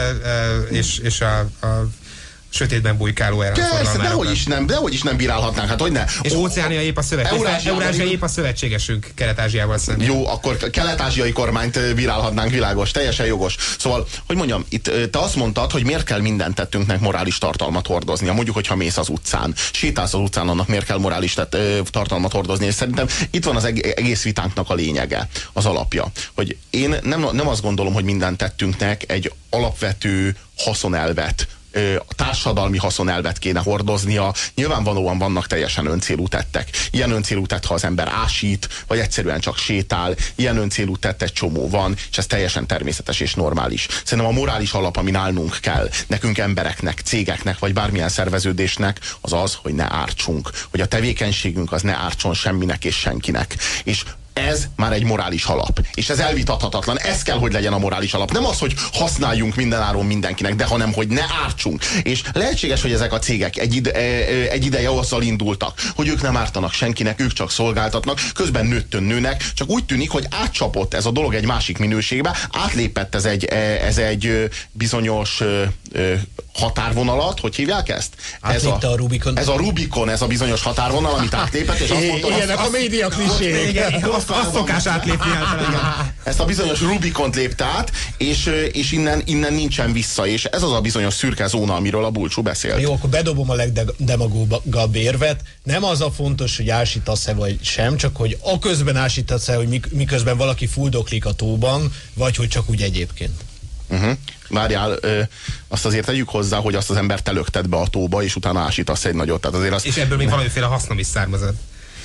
és a sötétben bujkáló dehogy is nem bírálhatnánk, hát hogy ne. És Óceánia épp a Eurázsia épp a szövetségesünk Kelet-Ázsiával szemben. Jó, akkor kelet-ázsiai kormányt bírálhatnánk, világos, teljesen jogos. Szóval, hogy mondjam, itt te azt mondtad, hogy miért kell minden tettünknek morális tartalmat hordoznia. Mondjuk, hogyha mész az utcán, sétálsz az utcán, annak miért kell morális tartalmat hordozni. És szerintem itt van az egész vitánknak a lényege, az alapja. Hogy én nem azt gondolom, hogy minden tettünknek egy alapvető haszonelvet, a társadalmi haszonelvet kéne hordoznia. Nyilvánvalóan vannak teljesen öncélú tettek. Ilyen öncélú tett, ha az ember ásít, vagy egyszerűen csak sétál. Ilyen öncélú tett egy csomó van, és ez teljesen természetes és normális. Szerintem a morális alap, ami nálunk kell, nekünk embereknek, cégeknek, vagy bármilyen szerveződésnek, az az, hogy ne ártsunk. Hogy a tevékenységünk az ne ártson semminek és senkinek. És ez már egy morális alap. És ez elvitathatatlan. Ez kell, hogy legyen a morális alap. Nem az, hogy használjunk mindenáron mindenkinek, de hanem, hogy ne ártsunk. És lehetséges, hogy ezek a cégek egy ideje azzal indultak, hogy ők nem ártanak senkinek, ők csak szolgáltatnak, közben nőnek, csak úgy tűnik, hogy átcsapott ez a dolog egy másik minőségbe, átlépett ez egy bizonyos határvonalat, hogy hívják ezt? Átlépte a Rubikon. Ez a Rubikon, ez a bizonyos határvonal, amit átlépett, és azt mondta, ilyenek a média klisék. Azt szokás átlépni általában. Ezt a bizonyos Rubikont lépte át, és innen nincsen vissza, és ez az a bizonyos szürke zóna, amiről a Bulcsú beszélt. Jó, akkor bedobom a legdemagógabb érvet. Nem az a fontos, hogy ásítasz-e vagy sem, csak hogy aközben ásítasz-e, hogy miközben valaki fuldoklik a tóban, vagy hogy csak úgy egyébként. Várjál, azt azért tegyük hozzá, hogy azt az embert te lökted be a tóba, és utána ásítasz egy nagyot. Tehát azért és ebből még valamiféle hasznom is származott.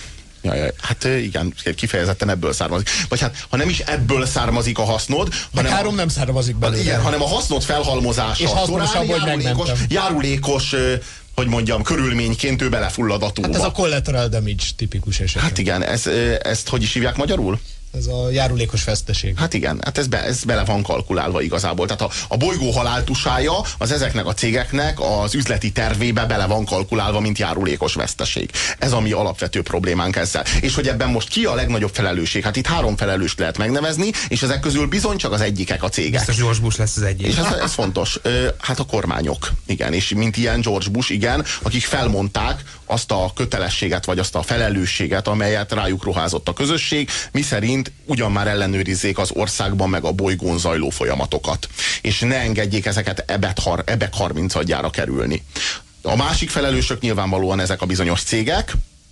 Hát igen, kifejezetten ebből származik. Vagy hát, ha nem is ebből származik a hasznod, hanem három nem származik belőle. Igen, hanem a hasznod felhalmozása. És hasznosabb, hogy járulékos, hogy mondjam, körülményként ő belefullad a tóba. Hát ez a collateral damage tipikus eset. Hát igen, ezt hogy is hívják magyarul? Ez a járulékos veszteség. Hát igen, hát ez bele van kalkulálva igazából. Tehát a bolygó haláltusája az ezeknek a cégeknek az üzleti tervébe bele van kalkulálva, mint járulékos veszteség. Ez a mi alapvető problémánk ezzel. És hogy ebben most ki a legnagyobb felelősség? Hát itt 3 felelőst lehet megnevezni, és ezek közül bizony csak az egyikek a cégek. Biztos George Bush lesz az egyik. És ez fontos. Hát a kormányok, igen, és mint ilyen George Bush, igen, akik felmondták azt a kötelességet, vagy azt a felelősséget, amelyet rájuk ruházott a közösség, miszerint ugyan már ellenőrizzék az országban meg a bolygón zajló folyamatokat. És ne engedjék ezeket ebek 30-adjára kerülni. A másik felelősök nyilvánvalóan ezek a bizonyos cégek,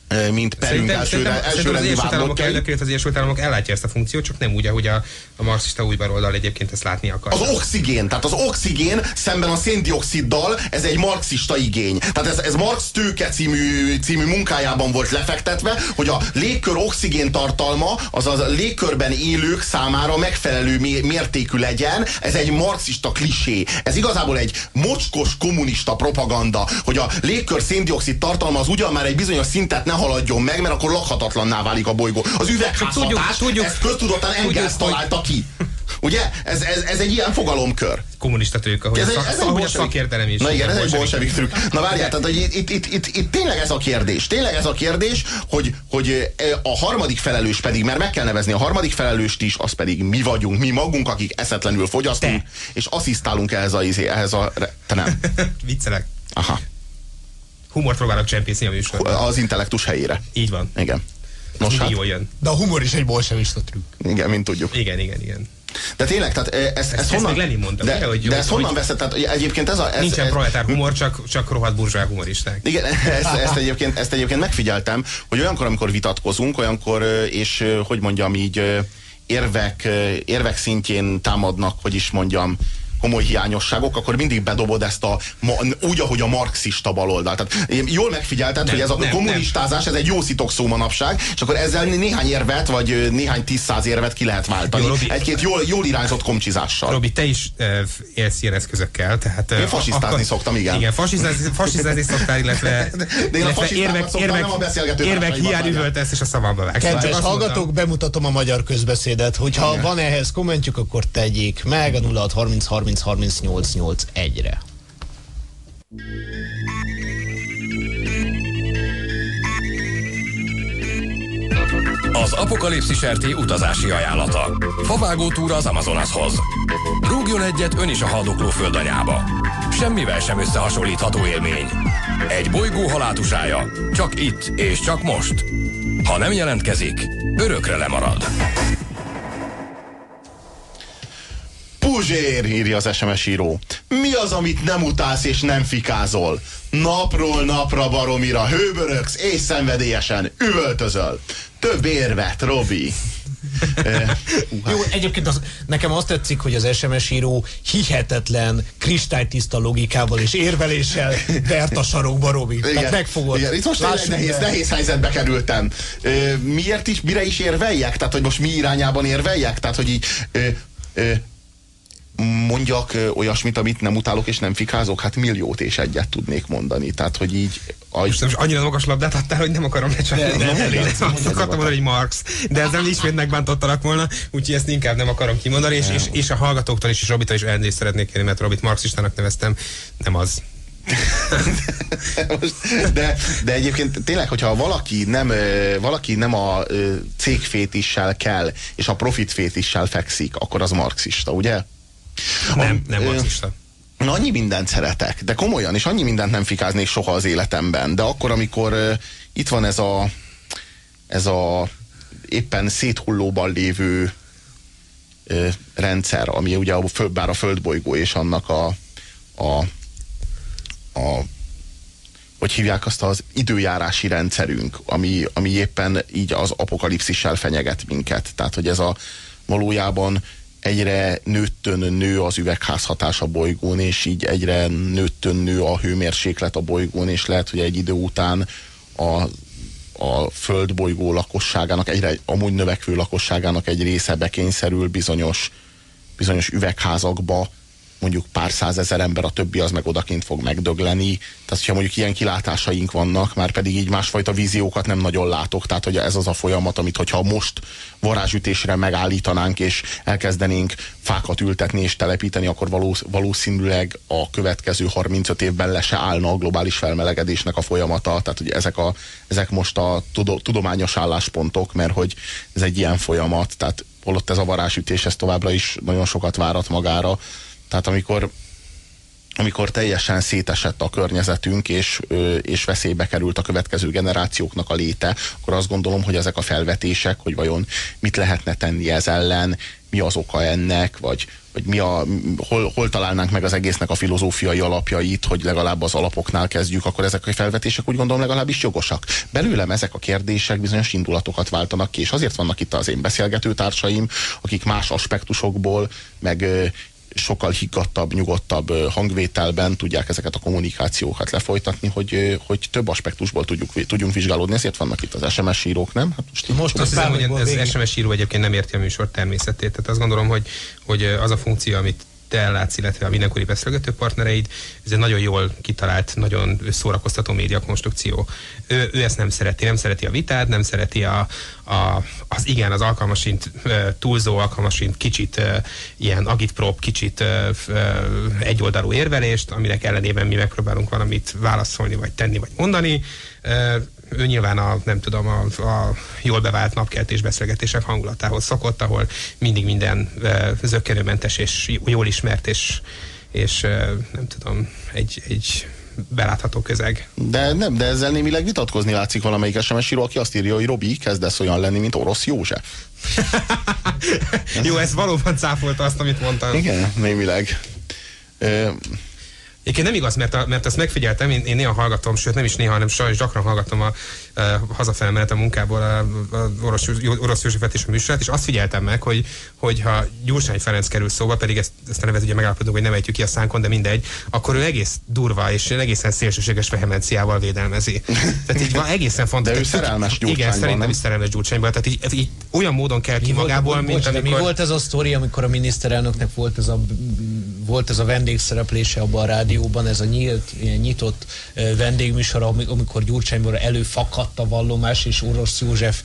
mint perünk elsőrendi az vádlottjai. elnökét az Egyesült Államok ellátja ezt a funkciót, csak nem úgy, ahogy a marxista új baloldal egyébként ezt látni akar. Az oxigén, tehát az oxigén szemben a széndioxiddal, ez egy marxista igény. Tehát ez Marx Tőke című munkájában volt lefektetve, hogy a légkör oxigén tartalma az a légkörben élők számára megfelelő mértékű legyen. Ez egy marxista klisé. Ez igazából egy mocskos kommunista propaganda, hogy a légkör széndioxid tartalma az ugyan már egy bizonyos szintet ne haladjon meg, mert akkor lakhatatlanná válik a bolygó. Az üvegházhatás, ezt köztudottan Engels találta ki. Ugye? Ez egy ilyen fogalomkör. Kommunista tőke, hogy ahogy a szakértelem is. Na igen, ez egy bolsevik trükk. Na várjál, tehát itt tényleg ez a kérdés. Tényleg ez a kérdés, hogy a harmadik felelős pedig, mert meg kell nevezni a harmadik felelőst is, az pedig mi vagyunk, mi magunk, akik eszetlenül fogyasztunk, és asszisztálunk ehhez a te nem. Viccelek. Aha. Humort próbálok csempészni a műsorban. Az intellektus helyére. Így van. Igen. Nos, hát, jól jön. De a humor is egy bolsevista trükk. Igen, mint tudjuk. Igen. De tényleg, tehát ezt honnan... Meg Lenin mondta, de ezt honnan veszed? Tehát egyébként nincsen proletár humor, csak rohadt burzsóá humoristák. Igen, ezt egyébként megfigyeltem, hogy olyankor, amikor vitatkozunk, olyankor, és hogy mondjam így, érvek szintjén támadnak, hogy is mondjam, komoly hiányosságok, akkor mindig bedobod ezt úgy, ahogy a marxista baloldal. Tehát jól megfigyelted, hogy ez a kommunistázás, ez egy jó szitokszó manapság, és akkor ezzel néhány érvet, vagy néhány 10-100 érvet ki lehet váltani. Egy-két jól irányzott komcsizással. Robi, te is élsz ilyen eszközökkel. Tehát, én fasisztázni szoktam, igen. Igen, fasisztázni szoktál, illetve érvek hiány üvöltesz, és a szavamba vágsz. Kedves hallgatók, bemutatom a magyar közbeszédet. Hogyha van ehhez kommentjük, akkor tegyék meg a 0630303881-re. Az Apokalipszis RT utazási ajánlata. Favágó túra az Amazonashoz. Rúgjon egyet ön is a haldokló földanyába. Semmivel sem összehasonlítható élmény. Egy bolygó halátusája. Csak itt és csak most. Ha nem jelentkezik, örökre lemarad. Puzsér, írja az SMS író. Mi az, amit nem utálsz és nem fikázol? Napról napra baromira hőbörögsz és szenvedélyesen üvöltözöl. Több érvet, Robi. Jó, egyébként nekem azt tetszik, hogy az SMS író hihetetlen, kristálytiszta logikával és érveléssel vert a sarokba, Robi. Tehát megfogod. Igen, itt most nehéz helyzetbe kerültem. Mire is érveljek? Tehát, hogy most mi irányában érveljek? Tehát, hogy így... mondjak olyasmit, amit nem utálok és nem fikázok, hát milliót és egyet tudnék mondani. Tehát, hogy így... Most annyira magas labdát adtál, hogy nem akarom lecsapni. Azt akartam mondani, hogy Marx. De ezzel ismét megbántottalak volna, úgyhogy ezt inkább nem akarom kimondani, és a hallgatóktól is, és Robitól is elnézést szeretnék kérni, mert Robit marxistának neveztem. Nem az. De egyébként tényleg, hogyha valaki nem a cégfétissel kell, és a profitfétissel fekszik, akkor az marxista, ugye? Nem marxista. Annyi mindent szeretek, de komolyan, és annyi mindent nem fikáznék soha az életemben. De akkor, amikor itt van ez a éppen széthullóban lévő rendszer, ami ugye bár a földbolygó és annak hogy hívják azt, az időjárási rendszerünk, ami éppen így az apokalipszissel fenyeget minket. Tehát, hogy ez valójában egyre nőttön nő az üvegházhatás a bolygón, és így egyre nőttön nő a hőmérséklet a bolygón, és lehet, hogy egy idő után a földbolygó lakosságának, egyre amúgy növekvő lakosságának egy része bekényszerül bizonyos üvegházakba, mondjuk pár százezer ember, a többi az meg odakint fog megdögleni. Tehát, hogyha mondjuk ilyen kilátásaink vannak, már pedig így másfajta víziókat nem nagyon látok. Tehát, hogy ez az a folyamat, amit hogyha most varázsütésre megállítanánk, és elkezdenénk fákat ültetni és telepíteni, akkor valószínűleg a következő 35 évben le se állna a globális felmelegedésnek a folyamata. Tehát, hogy ezek most a tudományos álláspontok, mert hogy ez egy ilyen folyamat. Tehát holott ez a varázsütés, ez továbbra is nagyon sokat várat magára. Tehát amikor teljesen szétesett a környezetünk, és veszélybe került a következő generációknak a léte, akkor azt gondolom, hogy ezek a felvetések, hogy vajon mit lehetne tenni ez ellen, mi az oka ennek, vagy hol találnánk meg az egésznek a filozófiai alapjait, hogy legalább az alapoknál kezdjük, akkor ezek a felvetések úgy gondolom legalábbis jogosak. Belőlem ezek a kérdések bizonyos indulatokat váltanak ki, és azért vannak itt az én beszélgetőtársaim, akik más aspektusokból, meg sokkal higgadtabb, nyugodtabb hangvételben tudják ezeket a kommunikációkat lefolytatni, hogy több aspektusból tudjunk vizsgálódni. Ezért vannak itt az SMS írók, nem? Hát most azt hiszem, hogy az SMS író egyébként nem érti a műsor természetét. Tehát azt gondolom, hogy az a funkció, amit te ellátsz, illetve a mindenkori beszélgető partnereid, ez egy nagyon jól kitalált, nagyon szórakoztató médiakonstrukció. Ő ezt nem szereti a vitát, nem szereti az alkalmasint túlzó, alkalmasint kicsit ilyen agitprop, kicsit egyoldalú érvelést, aminek ellenében mi megpróbálunk valamit válaszolni, vagy tenni, vagy mondani. Ő nyilván a jól bevált napkeltés beszélgetések hangulatához szokott, ahol mindig minden zökkenőmentes és jól ismert, és nem tudom, egy belátható közeg. De ezzel némileg vitatkozni látszik valamelyik SMS író, aki azt írja, hogy Robi, kezdesz olyan lenni, mint Orosz József. Jó, ez valóban cáfolta azt, amit mondtam. Igen, némileg. Egyébként nem igaz, mert azt megfigyeltem, én néha hallgatom, sőt nem is néha, hanem sajnos gyakran hallgatom a hazafelé menet a munkából a Orosz Józsefet és a műsorát, és azt figyeltem meg, hogy ha Gyurcsány Ferenc kerül szóba, pedig ezt a nevet ugye megállapodunk, hogy nem ejtjük ki a szánkon, de mindegy, akkor ő egész durva és egészen szélsőséges vehemenciával védelmezi. Tehát így van egészen fontos. De ő szerelmes Gyurcsányban. Igen, szerintem is szerelmes Gyurcsányban. Tehát így olyan módon kell ki magából, mint amikor... Mi volt ez a sztori, amikor a miniszterelnöknek volt ez a vendégszereplése abban a rádióban, ez a nyitott vendégműsor, amikor Gyurcsányból előfakadt a vallomás, és Orosz József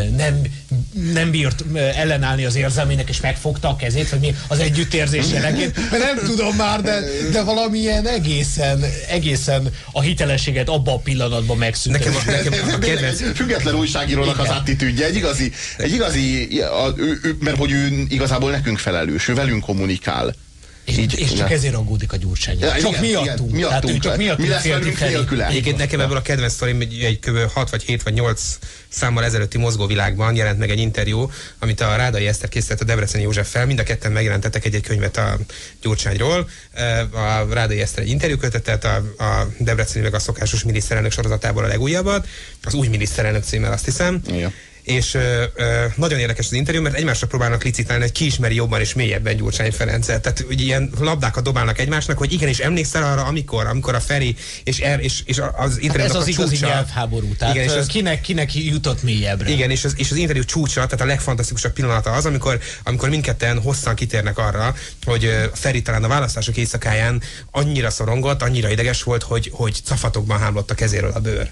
nem bírt ellenállni az érzelmének, és megfogta a kezét, vagy mi az együttérzés jeleként. Nem tudom már, de valamilyen egészen a hitelességet abban a pillanatban megszűnt. Nekem a kedvenc... Független újságírónak az attitűdje, egy igazi mert hogy ő igazából nekünk felelős, ő velünk kommunikál. És csak ezért aggódik a Gyurcsány. Csak miattunk. Tehát ő csak miattunk. Mi lesz velünk nélküle? Egyébként nekem ebből a kedvenc sztorim egy kb. 6 vagy 7 vagy 8 számmal ezelőtti mozgóvilágban jelent meg egy interjú, amit a Rádai Eszter készített a Debreceni Józseffel. Mind a ketten megjelentettek egy könyvet a Gyurcsányról. A Rádai Eszter egy interjú kötetet, a Debreceni meg a szokásos miniszterelnök sorozatából a legújabbat. Az új miniszterelnök címmel, azt hiszem. Igen. És nagyon érdekes az interjú, mert egymásra próbálnak licitálni, hogy ki ismeri jobban és mélyebben Gyurcsány Ferencet. Tehát ugye ilyen labdákat dobálnak egymásnak, hogy igenis emlékszel arra, amikor a Feri és az interjúnak ez az a igazi csúcsa, nyelvháború. Tehát igen, és kinek jutott mélyebbre. Igen, és az interjú csúcsa, tehát a legfantasztikusabb pillanata az, amikor mindketten hosszan kitérnek arra, hogy a Feri talán a választások éjszakáján annyira szorongott, annyira ideges volt, hogy cafatokban hámlott a kezéről a bőr.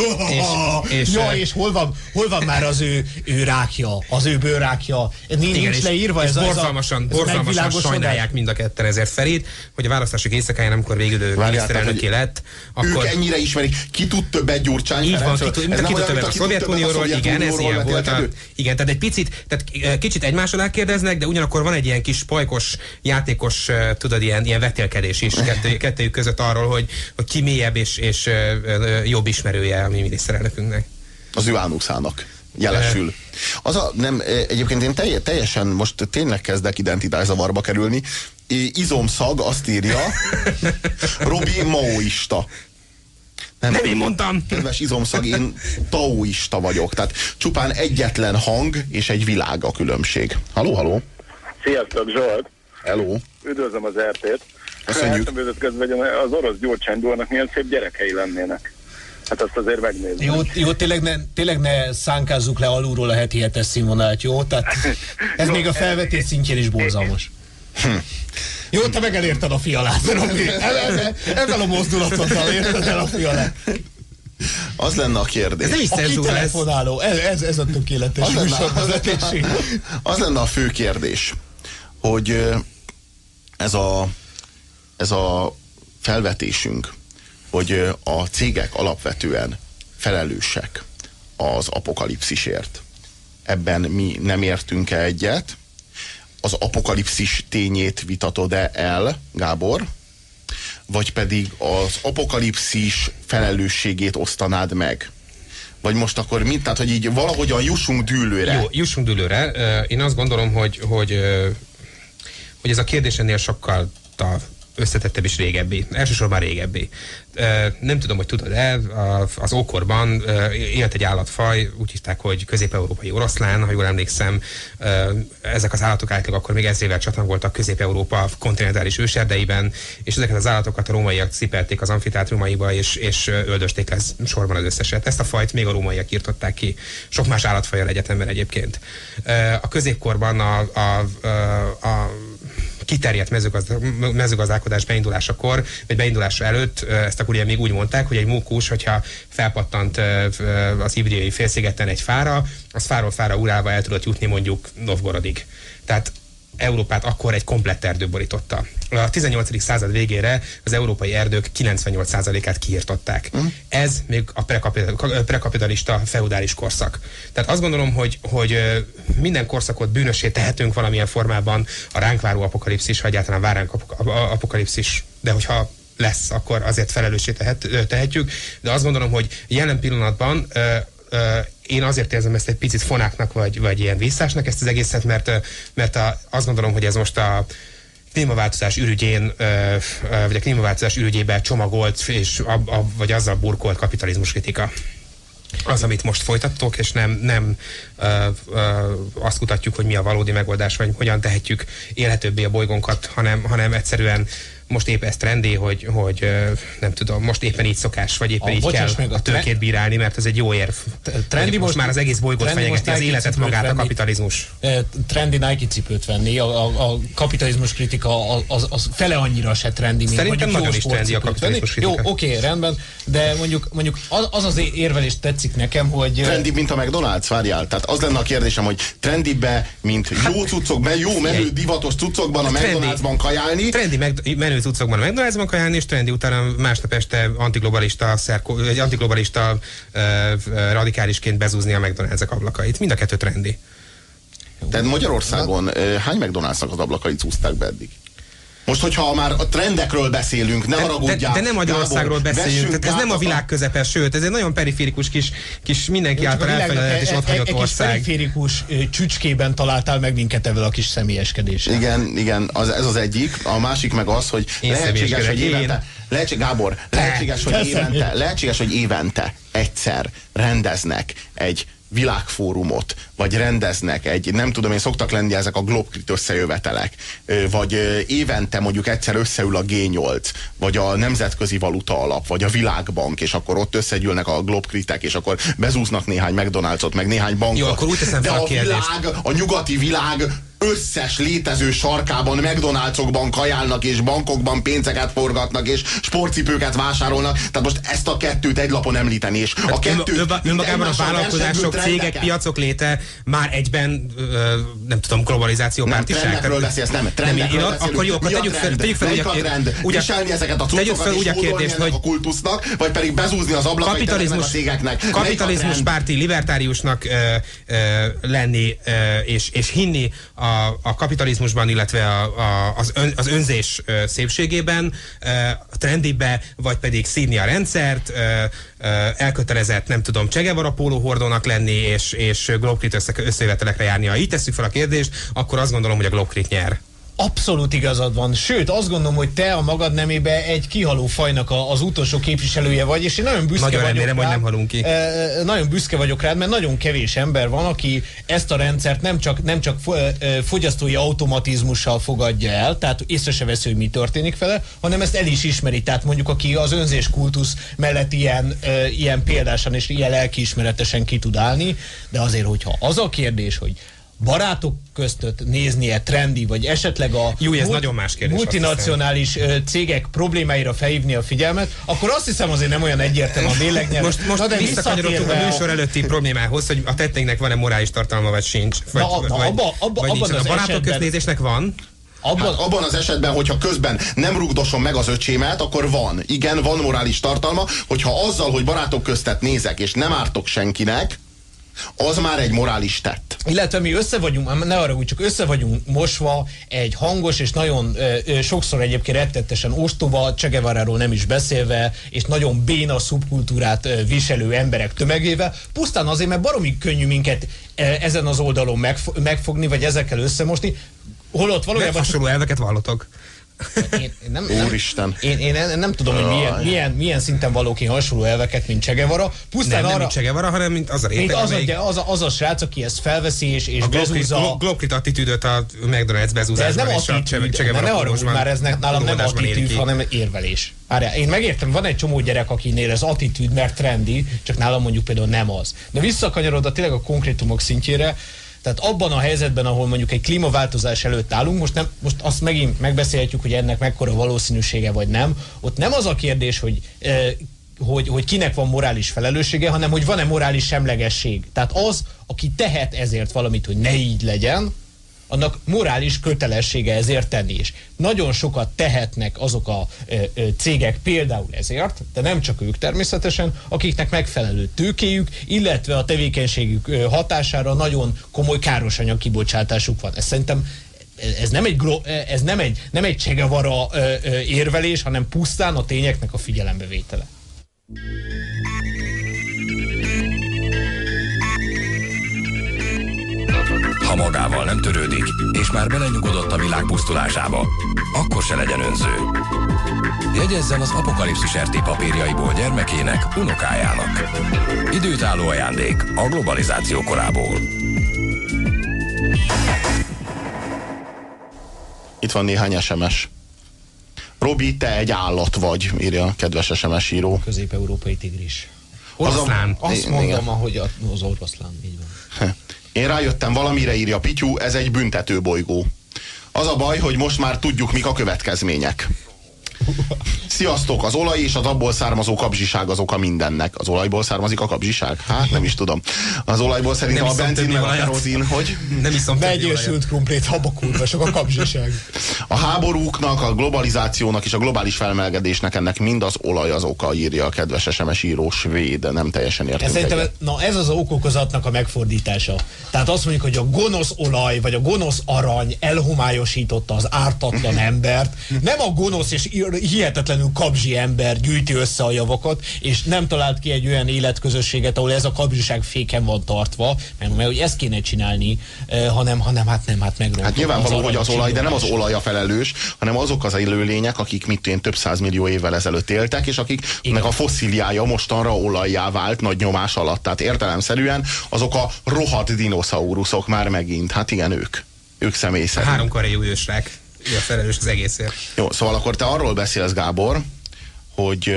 és hol van már az ő rákja, az ő bőrrákja. Nincs leírva ez borzalmasan sajnálják mind a ketten ezért Ferit, hogy a választások éjszakáján, amikor végül ő miniszterelnöké lett, akkor... Ők ennyire ismerik, ki tud többet Gyurcsány Ferencről? Ki tud többet a Szovjetunióról, igen, ez ilyen volt. Igen, tehát egy picit, tehát kicsit egymás alá kérdeznek, de ugyanakkor van egy ilyen kis pajkos, játékos, tudod, ilyen vetélkedés is kettőjük között arról, hogy ki mélyebb és jobb ismerője a mi miniszterelnökünknek. Az ő ánuszának jelesül. Egyébként én teljesen most tényleg kezdek identitászavarba kerülni. Izomszag azt írja, Robi maoista. Nem én mondtam. Kedves izomszag, én taoista vagyok. Tehát csupán egyetlen hang és egy világ a különbség. Halló? Sziasztok, Zsolt! Hello! Üdvözlöm az RT-t. Köszönjük. Közben, hogy az orosz Gyurcsánydónak milyen szép gyerekei lennének. Hát azt azért megnézni. Jó, tényleg ne szánkázzuk le alulról a heti 7-es színvonalat, jó? Tehát ez még a felvetés szintjén is borzalmas. Jó, te meg elérted a fialát, Robi. Ezzel a mozdulatoddal érted el a fialát. Az lenne a kérdés. Ez nem is cenzúra, telefonáló. Ez a tökéletes műsorvezetéség. Az lenne a fő kérdés, hogy ez a felvetésünk, hogy a cégek alapvetően felelősek az apokalipszisért. Ebben mi nem értünk-e egyet? Az apokalipszis tényét vitatod-e el, Gábor? Vagy pedig az apokalipszis felelősségét osztanád meg? Vagy most akkor mit? Tehát, hogy így valahogyan jussunk dűlőre. Jó, jussunk dűlőre. Én azt gondolom, hogy ez a kérdés ennél sokkal összetettebb és régebbi. Elsősorban régebbi. Nem tudom, hogy tudod-e, az ókorban élt egy állatfaj, úgy hívták, hogy közép-európai oroszlán, ha jól emlékszem. Ezek az állatok általában akkor még ezrével csatangoltak Közép-Európa kontinentális őserdeiben, és ezeket az állatokat a rómaiak cipelték az amfiteátrumaiba, és öldösték le sorban az összeset. Ezt a fajt még a rómaiak írtották ki. Sok más állatfajjal egyetemben egyébként. A középkorban a kiterjedt mezőgazdálkodás beindulásakor, vagy beindulása előtt, ezt akkor ugye még úgy mondták, hogy egy mókus, hogyha felpattant az Ibériai félszigeten egy fára, az fáról fára urálva el tudott jutni mondjuk Novgorodig. Tehát Európát akkor egy komplett erdő borította. A 18. század végére az európai erdők 98%-át kiirtották. Ez még a prekapitalista feudális korszak. Tehát azt gondolom, hogy minden korszakot bűnössé tehetünk valamilyen formában, a ránk váró apokalipszis, vagy egyáltalán vár ránk apokalipszis, de hogyha lesz, akkor azért felelőssé tehetjük. De azt gondolom, hogy jelen pillanatban én azért érzem ezt egy picit fonáknak, vagy ilyen visszásnak ezt az egészet, mert azt gondolom, hogy ez most a klímaváltozás ürügyén, vagy a klímaváltozás ürügyében csomagolt, és vagy azzal burkolt kapitalizmus kritika. Az, amit most folytattok, és nem azt kutatjuk, hogy mi a valódi megoldás, vagy hogyan tehetjük élhetőbbé a bolygónkat, hanem egyszerűen most épp ez trendi, hogy nem tudom, most éppen így szokás, vagy éppen így kell a tőkét bírálni, mert ez egy jó érv. Trendi most már az egész bolygót fenyegeti, az életet magát a kapitalizmus. Trendi Nike cipőt venni, a kapitalizmus kritika az fele annyira se trendi, mint szerintem mondjuk nagyon is trendi a kapitalizmus kritika. Jó, oké, rendben, de mondjuk az érvelés tetszik nekem, hogy... Trendibb, mint a McDonald's, várjál. Tehát az lenne a kérdésem, hogy trendibbbe, mint jó cuccokban, jó menő divatos cuccokban a McDonald'sban kajálni. Trendi menő cuccokban a McDonald'sban kajálni, és trendi utána másnap este antiglobalista radikálisként bezúzni a McDonald's ablakait. Mind a kettő trendi. Tehát Magyarországon hány McDonald'snak az ablakait zúzták be eddig? Most, hogyha már a trendekről beszélünk, ne haragudjál. De nem Magyarországról beszéljünk, tehát ez nem a világ közepe, sőt, ez egy nagyon periférikus kis mindenki által elfeledett és otthagyott ország. Egy periférikus csücskében találtál meg minket ebből a kis személyeskedéssel. Igen, ez az egyik. A másik meg az, hogy lehetséges, hogy évente, lehetséges, hogy évente egyszer rendeznek egy világfórumot, vagy rendeznek egy, nem tudom én, szoktak lenni ezek a Globkrit összejövetelek, vagy évente mondjuk egyszer összeül a G8, vagy a Nemzetközi Valuta Alap, vagy a Világbank, és akkor ott összegyűlnek a Globkritek, és akkor bezúznak néhány McDonald'sot, meg néhány bankot. Jó, akkor úgy teszem fel a kérdést. A nyugati világ összes létező sarkában, McDonald'sokban kajálnak, és bankokban pénzeket forgatnak, és sportcipőket vásárolnak. Tehát most ezt a kettőt egy lapon említeni, és a kettőt... Önmagában a vállalkozások, cégek, piacok léte már egyben, nem tudom, globalizációpártiság. Nem, trendekről beszélsz, nem. Trendekről akkor jó, akkor tegyük fel viselni ezeket a cuccokat, és hódolni ennek a kultusznak, vagy pedig bezúzni az ablakait ezeknek a cégeknek. Kapitalizmus párti, libertáriusnak lenni, és hinni a kapitalizmusban, illetve az önzés szépségében, trendibe, vagy pedig szídni a rendszert, elkötelezett, nem tudom, Che Guevara pólóhordónak lenni, és Globkrit összejövetelekre járni. Ha így tesszük fel a kérdést, akkor azt gondolom, hogy a Globkrit nyer. Abszolút igazad van. Sőt, azt gondolom, hogy te a magad nemébe egy kihaló fajnak az utolsó képviselője vagy, és én nagyon büszke vagyok remélem, hogy nem halunk ki. Nagyon büszke vagyok rád, mert nagyon kevés ember van, aki ezt a rendszert nem csak fogyasztói automatizmussal fogadja el, tehát észre se veszi, hogy mi történik vele, hanem ezt el is ismeri. Tehát mondjuk, aki az önzés kultusz mellett ilyen példásan és ilyen lelkiismeretesen ki tud állni, de azért, hogyha az a kérdés, hogy barátok között néznie trendi, vagy esetleg a nagyon más kérdés, multinacionális cégek problémáira felhívni a figyelmet, akkor azt hiszem azért nem olyan egyértelmű a lélegnyelv. Most visszakanyarodtunk a műsor előtti problémához, hogy a tetteinknek van-e morális tartalma, vagy sincs. A barátok köznézésnek van. Abban az esetben, hogyha közben nem rugdosom meg az öcsémet, akkor van. Igen, van morális tartalma, hogyha azzal, hogy barátok köztet nézek, és nem ártok senkinek, az már egy morális tett. illetve mi össze vagyunk, ne arra úgy, csak össze vagyunk mosva egy hangos és nagyon sokszor egyébként rettetesen ostoba, Che Guevaráról nem is beszélve, és nagyon béna szubkultúrát viselő emberek tömegével, pusztán azért, mert baromi könnyű minket ezen az oldalon megfogni, vagy ezekkel összemosni, holott valójában... Hasonló elveket vallotok. Úristen. Én nem tudom, hogy milyen szinten való ki hasonló elveket, mint Che Guevara. Pusztán nem arra, mint Che Guevara, hanem mint az a réteg, az a srác, aki ezt felveszi és bezúzza. A Globkrit attitűdöt a McDonald's bezúzásban. Ez nem attitűd, ne arra úgy, már ez nálam nem attitűd, hanem érvelés. Én megértem, van egy csomó gyerek, akinél ez attitűd, mert trendi, csak nálam mondjuk például nem az. De visszakanyarodva tényleg a konkrétumok szintjére, tehát abban a helyzetben, ahol mondjuk egy klímaváltozás előtt állunk, most azt megint megbeszélhetjük, hogy ennek mekkora valószínűsége vagy nem, ott nem az a kérdés, hogy kinek van morális felelőssége, hanem hogy van-e morális semlegesség. Tehát az, aki tehet ezért valamit, hogy ne így legyen, annak morális kötelessége ezért tenni is. Nagyon sokat tehetnek azok a cégek például ezért, de nem csak ők természetesen, akiknek megfelelő tőkéjük, illetve a tevékenységük hatására nagyon komoly károsanyag kibocsátásuk van. Ez szerintem ez nem egy Che Guevara érvelés, hanem pusztán a tényeknek a figyelembevétele. Ha magával nem törődik, és már belenyugodott a világ pusztulásába, akkor se legyen önző. Jegyezzen az Apokalipszis RT papírjaiból gyermekének, unokájának. Időtálló ajándék a globalizáció korából. Itt van néhány SMS. Robi, te egy állat vagy, írja a kedves SMS író. Közép-európai tigris. Oroszlán. Azt mondom, ahogy az oroszlán, így van. Én rájöttem valamire, írja Pityu, ez egy büntető bolygó. Az a baj, hogy most már tudjuk, mik a következmények. Sziasztok, az olaj és az abból származó kapzsiság az oka mindennek. Az olajból származik a kapzsiság? Hát nem is tudom. Az olajból szerintem a benzin meg a kerozin, hogy... Nem iszom Meggyősült krumplét, habakúrva, sok a kapzsiság. A háborúknak, a globalizációnak és a globális felmelegedésnek ennek mind az olaj az oka, írja a kedves SMS író svéd, nem teljesen értünk egyet. Ez az okokozatnak a megfordítása. Tehát azt mondjuk, hogy a gonosz olaj, vagy a gonosz arany elhomályosította az ártatlan embert. Nem a gonosz és hihetetlenül kapzsi ember gyűjti össze a javakat, és nem talált ki egy olyan életközösséget, ahol ez a kapzsiság féken van tartva, mert hogy ezt kéne csinálni, hanem megrontott. Hát nyilvánvaló, hogy az olaj, de nem az olaj a felelős, hanem azok az élőlények, akik több százmillió évvel ezelőtt éltek, és akiknek a fosszíliája mostanra olajjá vált nagy nyomás alatt. Tehát értelemszerűen azok a rohadt dinoszauruszok már megint. Hát igen, ők személy szerint. A 3 karejű ősrák. Ő a felelős az egészért. Jó, szóval akkor te arról beszélsz, Gábor, hogy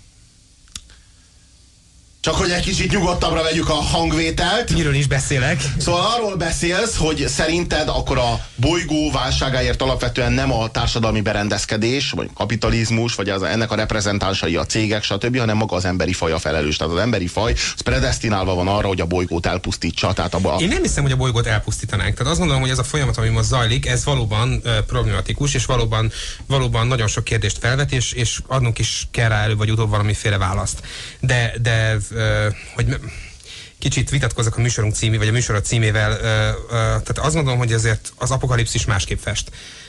csak hogy egy kicsit nyugodtabbra vegyük a hangvételt. Miről is beszélek? Szóval arról beszélsz, hogy szerinted akkor a bolygó válságáért alapvetően nem a társadalmi berendezkedés, vagy kapitalizmus, vagy ennek a reprezentánsai a cégek, stb., hanem maga az emberi faj a felelős. Tehát az emberi faj az predesztinálva van arra, hogy a bolygót elpusztítsa. Tehát Én nem hiszem, hogy a bolygót elpusztítanánk. Tehát azt gondolom, hogy ez a folyamat, ami most zajlik, ez valóban problematikus, és valóban nagyon sok kérdést felvet, és adnunk is kell rá előbb vagy utóbb valamiféle választ. De hogy kicsit vitatkozok a műsorunk címével, vagy a műsorok címével, tehát azt gondolom, hogy ezért az apokalipszis másképp fest.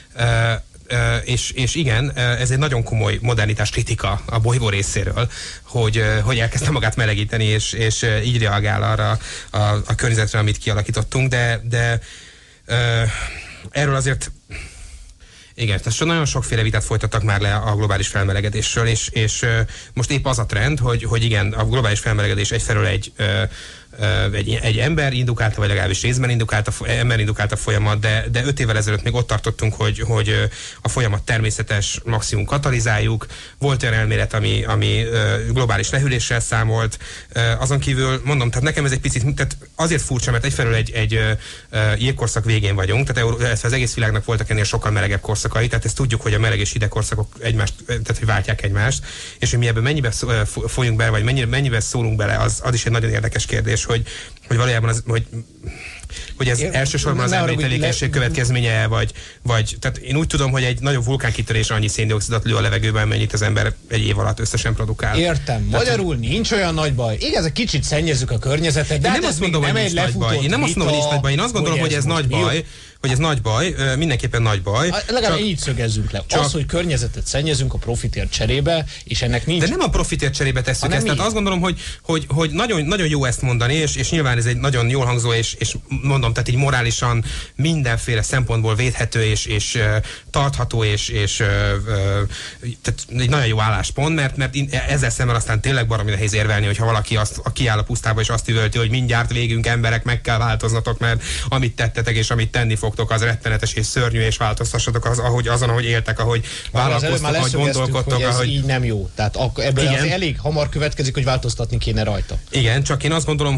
És igen, ez egy nagyon komoly modernitás kritika a bolygó részéről, hogy elkezdte magát melegíteni, és így reagál arra a környezetre, amit kialakítottunk, de erről azért igen, tehát nagyon sokféle vitát folytattak már le a globális felmelegedésről, és most épp az a trend, hogy igen, a globális felmelegedés egyfelől egy ember indukálta, vagy legalábbis részben indukálta folyamat, de 5 évvel ezelőtt még ott tartottunk, hogy a folyamat természetes, maximum katalizáljuk. Volt olyan elmélet, ami globális lehűléssel számolt. Azon kívül mondom, tehát nekem ez egy picit, tehát azért furcsa, mert egyfelől egy jégkorszak végén vagyunk, tehát az egész világnak voltak ennél sokkal melegebb korszakai, tehát ezt tudjuk, hogy a meleg és hideg korszakok tehát hogy váltják egymást, és hogy mi ebben mennyibe folyunk bele, vagy mennyibe szólunk bele, az is egy nagyon érdekes kérdés, hogy valójában hogy hogy ez elsősorban az emberi tevékenység következménye, vagy tehát én úgy tudom, hogy egy nagyobb vulkánkitörés annyi széndioxidot lő a levegőben, mennyit az ember egy év alatt összesen produkál. Értem. Magyarul nincs olyan nagy baj. Igen, egy kicsit szennyezünk a környezetet, de nem azt mondom, hogy nincs nagy baj. Én nem azt mondom, hogy nincs nagy baj. Én azt gondolom, hogy ez nagy baj. Hogy ez nagy baj, mindenképpen nagy baj. Legalább így szögezzünk le. Az, hogy környezetet szennyezünk a profitért cserébe, és ennek nincs... De nem a profitért cserébe tesszük ezt. Tehát azt gondolom, hogy nagyon, nagyon jó ezt mondani, és nyilván ez egy nagyon jól hangzó, és mondom, tehát így morálisan mindenféle szempontból védhető, és tartható, és tehát egy nagyon jó álláspont, mert ezzel szemben aztán tényleg baromi nehéz érvelni, hogyha valaki kiáll a pusztába, és azt üvölti, hogy mindjárt végünk emberek, meg kell változnatok, mert amit tettetek, és amit tenni fogtok, az rettenetes és szörnyű, és változtassatok ahogy éltek, ahogy vállalkoztok, ahogy gondolkodtok. Hogy ez így nem jó. Tehát ebből az elég hamar következik, hogy változtatni kéne rajta. Igen, csak én azt gondolom,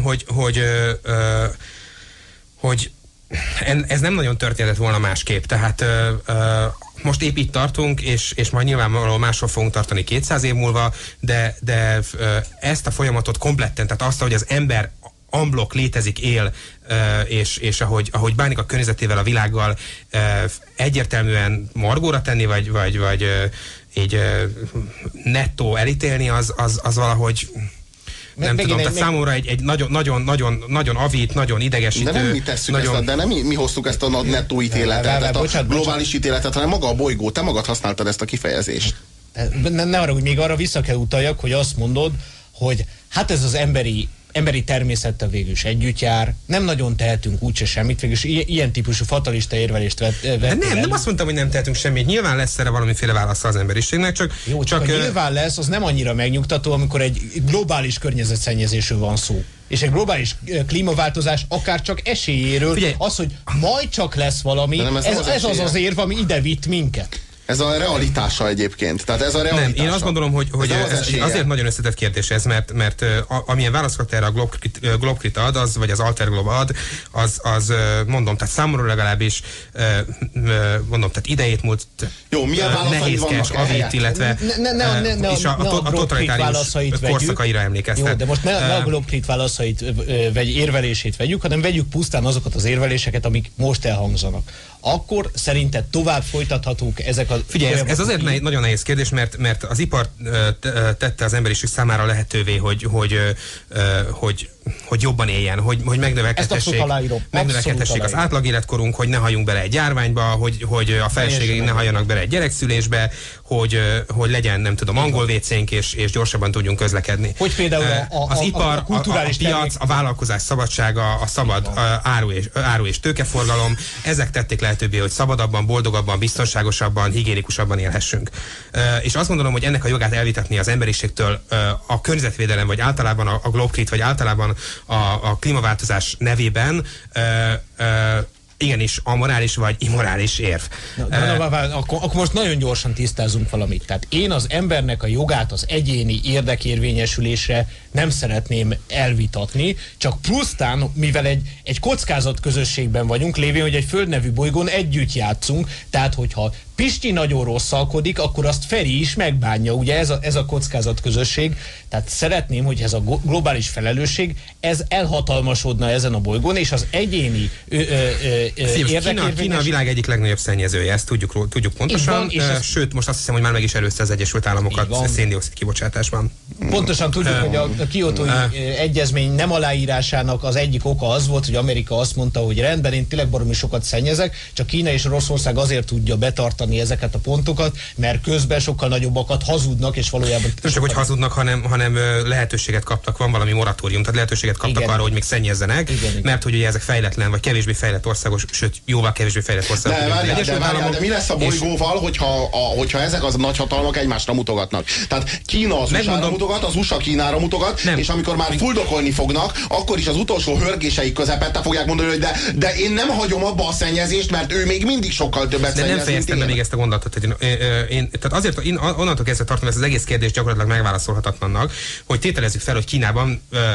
hogy ez nem nagyon történhetett volna másképp. Tehát most épp itt tartunk, és majd nyilvánvalóan máshol fogunk tartani 200 év múlva, de ezt a folyamatot kompletten, tehát azt, hogy az ember unblock létezik, él, és ahogy bánik a környezetével, a világgal, egyértelműen margóra tenni, vagy így nettó elítélni, az valahogy nem tudom, tehát számomra egy nagyon avít, nagyon idegesítő. De nem mi tesszük ezt, de nem mi hoztuk ezt a nettó ítéletet, a globális ítéletet, hanem maga a bolygó. Te magad használtad ezt a kifejezést. Ne arra, hogy még arra vissza kell utaljak, hogy azt mondod, hogy hát ez az emberi természettel végül is együtt jár, nem nagyon tehetünk úgyse semmit, végül is ilyen típusú fatalista érvelést vett. Nem azt mondtam, hogy nem tehetünk semmit, nyilván lesz erre valamiféle válasza az emberiségnek, csak nyilván lesz, az nem annyira megnyugtató, amikor egy globális környezetszennyezésről van szó. És egy globális klímaváltozás akár csak esélyéről, figyelj, az, hogy majd csak lesz valami, ez az érv, ami ide vitt minket. Ez a realitása egyébként. Tehát ez a realitása. Nem, én azt gondolom, hogy ez azért nagyon összetett kérdés ez, mert amilyen válaszokat erre a Globkrit ad, vagy az Alter Globe ad, az mondom, tehát számomra legalábbis mondom, tehát idejét múlt nehézkes, avít, illetve és a totalitárius korszakaira emlékeztet. Jó, de most ne a Globkrit válaszait vagy érvelését vegyük, hanem vegyük pusztán azokat az érveléseket, amik most elhangzanak. Akkor szerinted tovább folytathatók ezek a... Figyelj, ez azért nagyon nehéz kérdés, mert az ipar tette az emberiség számára lehetővé, hogy jobban éljen, hogy megnövekedhessék az átlagéletkorunk, hogy ne halljunk bele egy járványba, hogy a feleségeink ne halljanak bele egy gyerekszülésbe, hogy legyen, nem tudom, angol vécénk, és gyorsabban tudjunk közlekedni. Hogy például az ipar, a piac, a vállalkozás szabadsága, a szabad áru és tőkeforgalom, ezek tették lehetővé, hogy szabadabban, boldogabban, biztonságosabban, higiénikusabban élhessünk. És azt gondolom, hogy ennek a jogát elvitatni az emberiségtől a környezetvédelem, vagy általában a Globkrit, vagy általában a klímaváltozás nevében igenis amorális vagy immorális érv. Akkor most nagyon gyorsan tisztázunk valamit. Tehát én az embernek a jogát az egyéni érdekérvényesülésre nem szeretném elvitatni, csak plusztán, mivel egy kockázat közösségben vagyunk, lévén, hogy egy földnevű bolygón együtt játszunk, tehát hogyha Pisti nagyon rosszalkodik, akkor azt Feri is megbánja, ugye ez a kockázat közösség. Tehát szeretném, hogy ez a globális felelősség, ez elhatalmasodna ezen a bolygón, és az egyéni Kína a világ egyik legnagyobb szennyezője, ezt tudjuk pontosan, sőt, most azt hiszem, hogy már meg is előzte az Egyesült Államokat széndioxid kibocsátásban. Pontosan tudjuk, hogy a Kiotói egyezmény nem aláírásának az egyik oka az volt, hogy Amerika azt mondta, hogy rendben, én tényleg baromi sokat szennyezek, csak Kína és Oroszország azért tudja betartani ezeket a pontokat, mert közben sokkal nagyobbakat hazudnak, és valójában... Nem csak, hogy hazudnak, hanem lehetőséget kaptak, van valami moratórium, tehát lehetőséget kaptak arra, hogy még szennyezzenek, mert hogy ugye ezek fejletlen, vagy kevésbé fejlett országos, sőt, jóval kevésbé fejlett országok. De mi lesz a bolygóval, hogyha ezek az nagyhatalmak egymásra mutogatnak? Tehát Kína az USA-ra mutogat, az USA Kínára mutogat, és amikor már fuldokolni fognak, akkor is az utolsó hörgéseik közepette fogják mondani, hogy de én nem hagyom abba a szennyezést, mert ő még mindig sokkal többet szennyez, ezt a gondolatot, hogy tehát azért én onnantól kezdve tartom ezt az egész kérdést gyakorlatilag megválaszolhatatlannak, hogy tételezzük fel, hogy Kínában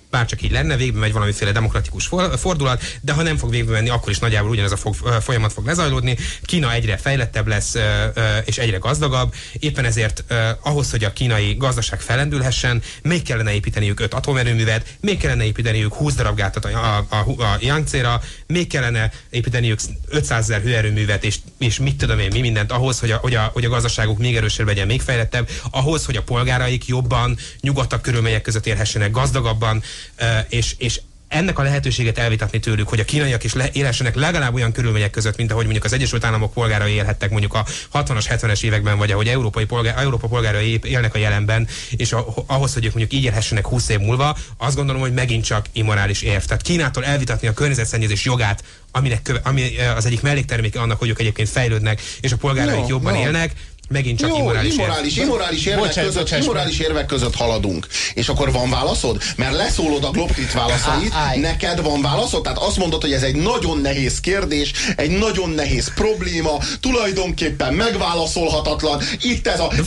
bárcsak így lenne, végbe megy valamiféle demokratikus fordulat, de ha nem fog végbe menni, akkor is nagyjából ugyanez a folyamat fog lezajlódni. Kína egyre fejlettebb lesz, és egyre gazdagabb. Éppen ezért ahhoz, hogy a kínai gazdaság fellendülhessen, még kellene építeniük 5 atomerőművet, még kellene építeniük 20 darab gátat a Yangtze-ra, még kellene építeniük 500 000 hőerőművet, és mit tudom én, mi mindent ahhoz, hogy a gazdaságuk még erősebb legyen, még fejlettebb, ahhoz, hogy a polgáraik jobban, nyugodtabb körülmények között élhessenek, gazdagabban, és ennek a lehetőséget elvitatni tőlük, hogy a kínaiak is élhessenek legalább olyan körülmények között, mint ahogy mondjuk az Egyesült Államok polgárai élhettek mondjuk a 60-as, 70-es években, vagy ahogy Európa polgárai élnek a jelenben, és ahhoz, hogy ők mondjuk így élhessenek 20 év múlva, azt gondolom, hogy megint csak immorális érv. Tehát Kínától elvitatni a környezetszennyezés jogát, ami az egyik mellékterméke annak, hogy ők egyébként fejlődnek, és a polgáraik jobban élnek, megint csak immorális érvek között haladunk. És akkor van válaszod? Mert leszólod a Globkrit válaszait, neked van válaszod? Tehát azt mondod, hogy ez egy nagyon nehéz kérdés, egy nagyon nehéz probléma, tulajdonképpen megválaszolhatatlan. Itt ez a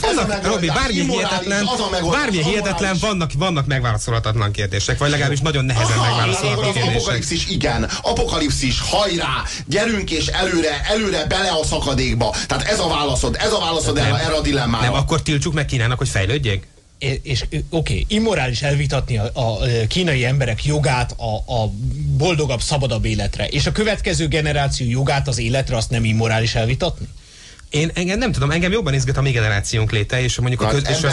bármi hihetetlen, vannak megválaszolhatatlan kérdések, vagy legalábbis nagyon nehezen megválaszolhatatlan kérdések. Apokalipszis, igen. Apokalipszis, hajrá! Gyerünk és előre bele a szakadékba. Tehát ez a válaszod erre a dilemmára. Nem, akkor tiltsuk meg Kínának, hogy fejlődjék? És oké, immorális elvitatni a kínai emberek jogát a boldogabb, szabadabb életre, és a következő generáció jogát az életre, azt nem immorális elvitatni? Engem nem tudom, engem jobban izgat a mi generációnk léte, és mondjuk a következő.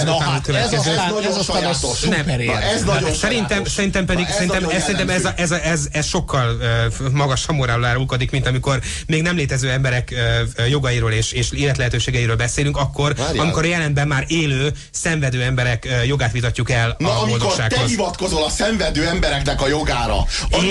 Szerintem ez sokkal magasabb morálra árulkodik, mint amikor még nem létező emberek jogairól és életlehetőségeiről beszélünk, akkor, amikor jelenben már élő, szenvedő emberek jogát vitatjuk el a boldogsághoz. Amikor te hivatkozol a szenvedő embereknek a jogára.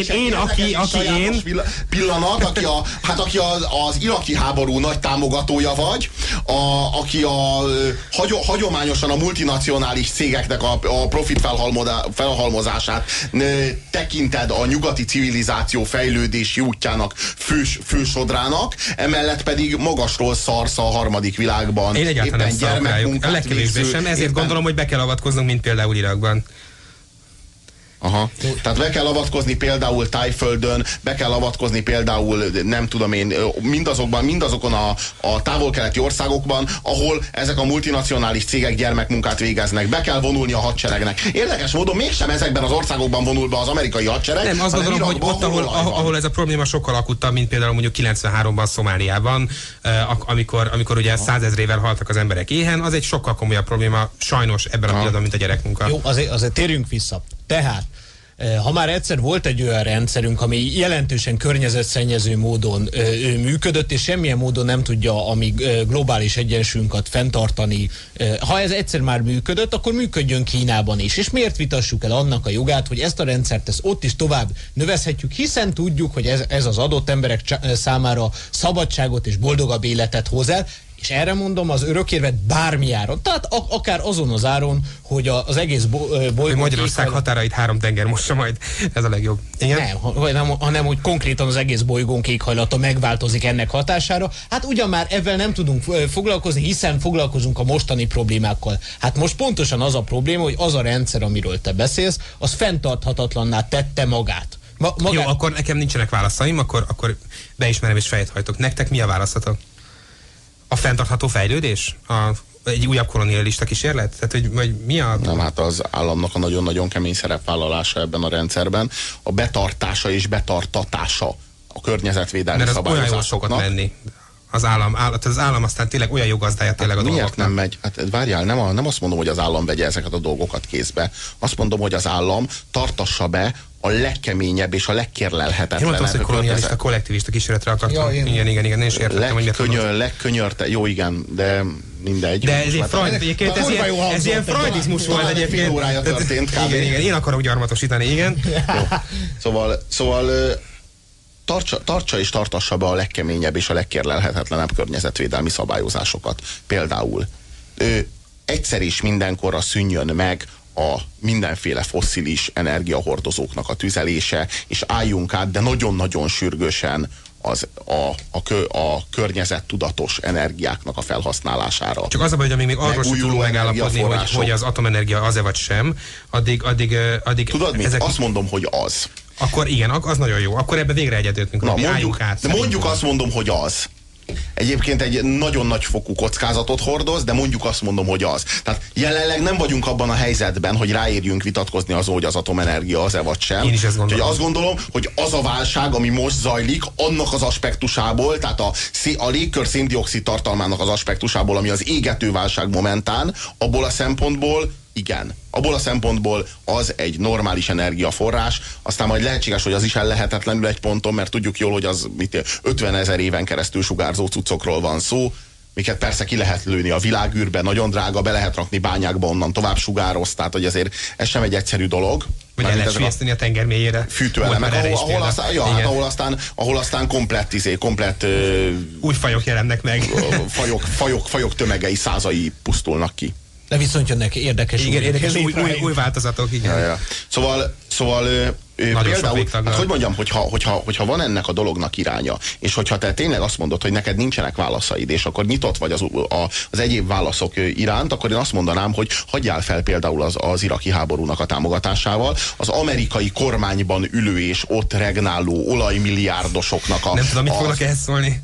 Pillanat, aki az iraki háború nagy támogatója vagy, aki hagyományosan a multinacionális cégeknek a profit felhalmozását tekinted a nyugati civilizáció fejlődési útjának fősodrának, emellett pedig magasról szarsz a harmadik világban. Én egyáltalán nem szarok rájuk, a legkevésbé sem, ezért gondolom, hogy be kell avatkoznunk, mint például Irakban. Aha. Tehát be kell avatkozni például Tájföldön, be kell avatkozni például, nem tudom én, mindazokon a távol-keleti országokban, ahol ezek a multinacionális cégek gyermekmunkát végeznek. Be kell vonulni a hadseregnek. Érdekes módon mégsem ezekben az országokban vonul be az amerikai hadsereg. Nem, azt gondolom, hogy ott, ahol ez a probléma sokkal akutabb, mint például mondjuk 93-ban Szomáliában, amikor ugye 100 000-ével haltak az emberek éhen, az egy sokkal komolyabb probléma sajnos ebben a pillanatban, mint a gyerekmunka. Jó, azért térjünk vissza. Tehát, ha már egyszer volt egy olyan rendszerünk, ami jelentősen környezetszennyező módon működött, és semmilyen módon nem tudja a mi globális egyensúlyunkat fenntartani, ha ez egyszer már működött, akkor működjön Kínában is. És miért vitassuk el annak a jogát, hogy ezt a rendszert ott is tovább növezhetjük, hiszen tudjuk, hogy ez az adott emberek számára szabadságot és boldogabb életet hoz el, és erre mondom az örökérvet bármi áron. Tehát akár azon az áron, hogy az egész bolygó... Magyarország határait 3 tenger mossa majd. Ez a legjobb. Igen? Nem, hanem hogy konkrétan az egész bolygónk éghajlata megváltozik ennek hatására. Hát ugyan már ezzel nem tudunk foglalkozni, hiszen foglalkozunk a mostani problémákkal. Hát most pontosan az a probléma, hogy az a rendszer, amiről te beszélsz, az fenntarthatatlanná tette magát. Jó, akkor nekem nincsenek válaszaim, akkor beismerem és fejet hajtok. Nektek mi a válaszatok? A fenntartható fejlődés? Egy újabb kolonialista kísérlet? Tehát, hogy mi a... Nem, hát az államnak a nagyon-nagyon kemény szerepvállalása ebben a rendszerben, a betartása és betartatása a környezetvédelmi szabályozásoknak. Mert az olyan jól szokott menni. Az állam aztán tényleg olyan jogazdája tényleg a dolgoknak. Miért nem megy? Hát várjál, nem azt mondom, hogy az állam vegye ezeket a dolgokat kézbe. Azt mondom, hogy az állam tartassa be a legkeményebb és a legkérlelhetetlenebb. Én mondtam, hogy kolonialista, kollektivista kísérletre akartam. Ja, igen, én is értettem, hogy miért jó, igen, de mindegy. De ez ilyen freudizmus volt egyébként. Fél órája történt kb. Igen, én akarok gyarmatosítani, igen. Szóval tartsa és tartassa be a legkeményebb és a legkérlelhetetlenebb környezetvédelmi szabályozásokat. Például egyszer és mindenkorra szűnjön meg a mindenféle fosszilis energiahordozóknak a tüzelése, és álljunk át, de nagyon-nagyon sürgősen a környezettudatos energiáknak a felhasználására. Csak az a baj, hogy amíg még arról sem tudunk megállapodni, hogy az atomenergia az-e vagy sem, addig tudod mit? Azt mondom, hogy az. Akkor igen, az nagyon jó. Akkor ebbe végre egyetértünk. Mondjuk azt mondom, hogy az. Egyébként egy nagyon nagy fokú kockázatot hordoz, de mondjuk azt mondom, hogy az. Tehát jelenleg nem vagyunk abban a helyzetben, hogy ráérjünk vitatkozni azon, hogy az atomenergia az-e vagy sem. Én is ezt gondolom. Úgyhogy azt gondolom, hogy az a válság, ami most zajlik, annak az aspektusából, tehát a légkör szén-dioxid tartalmának az aspektusából, ami az égető válság momentán, abból a szempontból igen. Abból a szempontból az egy normális energiaforrás, aztán majd lehetséges, hogy az is ellehetetlenül egy ponton, mert tudjuk jól, hogy az 50 000 éven keresztül sugárzó cuccokról van szó, miket persze ki lehet lőni a világűrbe, nagyon drága, be lehet rakni bányákba, onnan tovább sugároz, tehát hogy azért ez sem egy egyszerű dolog. Vagy el lehet sülyezteni a tenger mélyére. Fűtőelemek, ahol aztán komplett új fajok jelennek meg. fajok tömegei, százai pusztulnak ki. De viszont jönnek érdekes, új változatok, igen. Ja. Szóval például, hát hogy mondjam, hogyha van ennek a dolognak iránya, és hogyha te tényleg azt mondod, hogy neked nincsenek válaszaid, és akkor nyitott vagy az egyéb válaszok iránt, akkor én azt mondanám, hogy hagyjál fel például az iraki háborúnak a támogatásával, az amerikai kormányban ülő és ott regnáló olajmilliárdosoknak nem tudom, mit fognak ehhez szólni,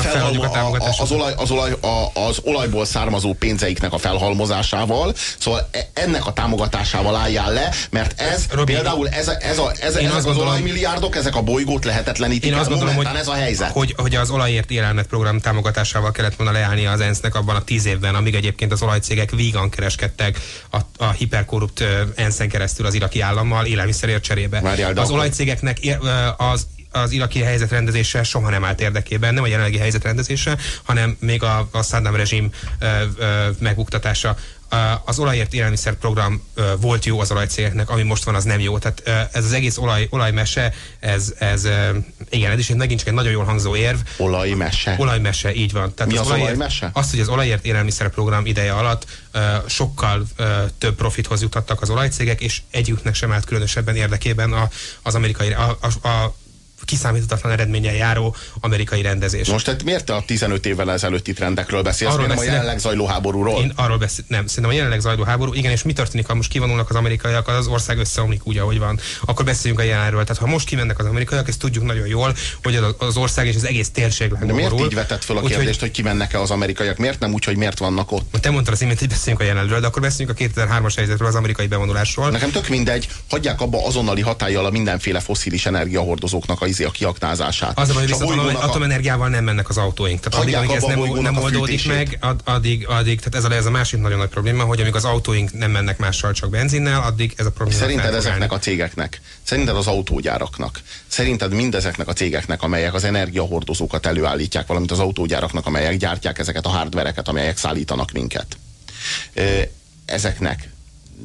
az olajból származó pénzeiknek a felhalmozásával, szóval ennek a támogatásával álljál le, mert ez Robi, például ezek az olajmilliárdok, ezek a bolygót lehetetlenítik. Én azt gondolom, hogy ez a helyzet. Hogy az olajért élelmet program támogatásával kellett volna leállni az ENSZ-nek abban a 10 évben, amíg egyébként az olajcégek vígan kereskedtek a hiperkorrupt ENSZ-en keresztül az iraki állammal élelmiszerért cserébe. Az olajcégeknek az iraki helyzetrendezése soha nem állt érdekében, nem a jelenlegi helyzetrendezése, hanem még a Saddam rezsim megbuktatása. Az olajért élelmiszer program volt jó az olajcégeknek, ami most van, az nem jó. Tehát ez az egész olajmese, igen, ez is megint csak egy nagyon jól hangzó érv. Olajmese, így van. Tehát mi az olajmese? Azt, hogy az olajért élelmiszer program ideje alatt sokkal több profithoz jutottak az olajcégek, és egyiknek sem állt különösebben érdekében az amerikai kiszámíthatatlan eredménnyel járó amerikai rendezés. Most tehát miért te a 15 évvel ezelőtti trendekről beszélsz, nem a jelenleg zajló háborúról? Én arról nem, szerintem a jelenleg zajló háború, igen, és mi történik, ha most kivonulnak az amerikaiak, az ország összeomlik úgy, ahogy van. Akkor beszéljünk a jelenről. Tehát ha most kimennek az amerikaiak, ezt tudjuk nagyon jól, hogy az ország és az egész térség lángorul. De miért így vetett fel a kérdést, hogy kimennek-e az amerikaiak? Miért nem úgy, hogy miért vannak ott? Te mondtad az imént, hogy beszéljünk a jelenről, de akkor beszéljünk a 2003-as helyzetről, az amerikai bevonulásról. Nekem tök mindegy, hagyják abba azonnali hatállyal a mindenféle fosszilis energiahordozóknak a kiaknázását. Az a baj, hogy viszont atomenergiával nem mennek az autóink. Tehát addig, amíg ez nem oldódik meg, addig, tehát ez a másik nagyon nagy probléma, hogy amíg az autóink nem mennek mással, csak benzinnel, addig ez a probléma. Szerinted ezeknek a cégeknek, szerinted az autógyáraknak, szerinted mindezeknek a cégeknek, amelyek az energiahordozókat előállítják, valamint az autógyáraknak, amelyek gyártják ezeket a hardvereket, amelyek szállítanak minket, ezeknek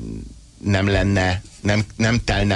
nem telne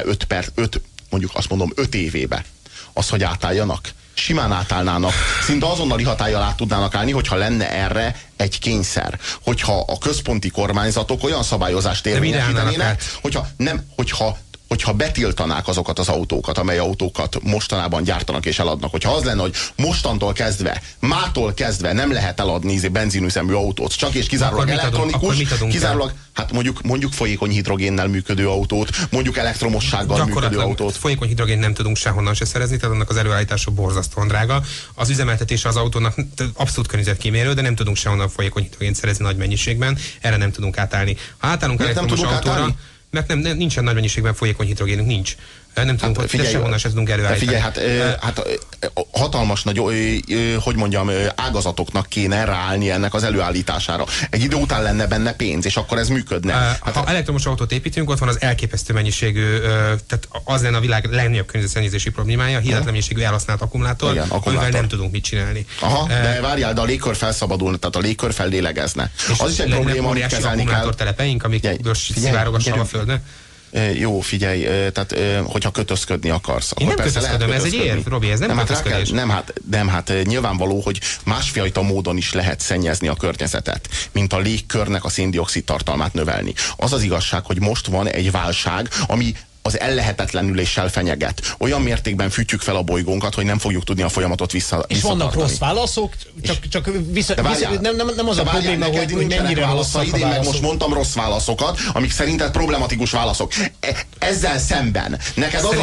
5 évébe az, hogy átálljanak? Simán átállnának. Szinte azonnali hatállyal át tudnának állni, hogyha lenne erre egy kényszer. Hogyha a központi kormányzatok olyan szabályozást érvényesítenének, hogyha betiltanák azokat az autókat, amely autókat mostanában gyártanak és eladnak. Hogyha az lenne, hogy mától kezdve nem lehet eladni benzinüzemű autót, csak és kizárólag elektronikus, kizárólag, hát mondjuk folyékony hidrogénnel működő autót, mondjuk elektromossággal működő autót. Folyékony hidrogén nem tudunk sehonnan se szerezni, tehát annak az előállítása borzasztóan drága. Az üzemeltetése az autónak abszolút környezetkímélő, de nem tudunk sehonnan folyékony hidrogént szerezni nagy mennyiségben, erre nem tudunk átállni. Ha átállunk elektromos autóra, mert nincsen nagy mennyiségben folyékony hidrogénünk, nincs. Nem tudunk, sehonnan se tudunk előállítani. Figyelj, hatalmas nagy, ágazatoknak kéne ráállni ennek az előállítására. Egy idő után lenne benne pénz, és akkor ez működne. Ha elektromos autót építünk, ott van az elképesztő mennyiségű, tehát az lenne a világ legnagyobb környezetszennyezési problémája, hihetetlen mennyiségű elhasznált akkumulátor, amivel nem tudunk mit csinálni. De várjál, de a légkör felszabadulna, tehát a légkör fellélegezne. Az is egy probléma, amit kezelni kell. Telepeink, amikből szivárogassam a földnek. Jó, figyelj, tehát hogyha kötözködni akarsz, akkor nem persze lehet kötözködöm, ez egy érv, Robi, ez nem kötözködés. Nem, nyilvánvaló, hogy másfajta módon is lehet szennyezni a környezetet, mint a légkörnek a szén-dioxid tartalmát növelni. Az az igazság, hogy most van egy válság, az ellehetetlenüléssel fenyeget. Olyan mértékben fűtjük fel a bolygónkat, hogy nem fogjuk tudni a folyamatot És vannak rossz válaszok, csak nem az a probléma, hogy mennyire rosszak a válaszok. Most mondtam rossz válaszokat, amik szerinted problematikus válaszok. Ezzel szemben neked az a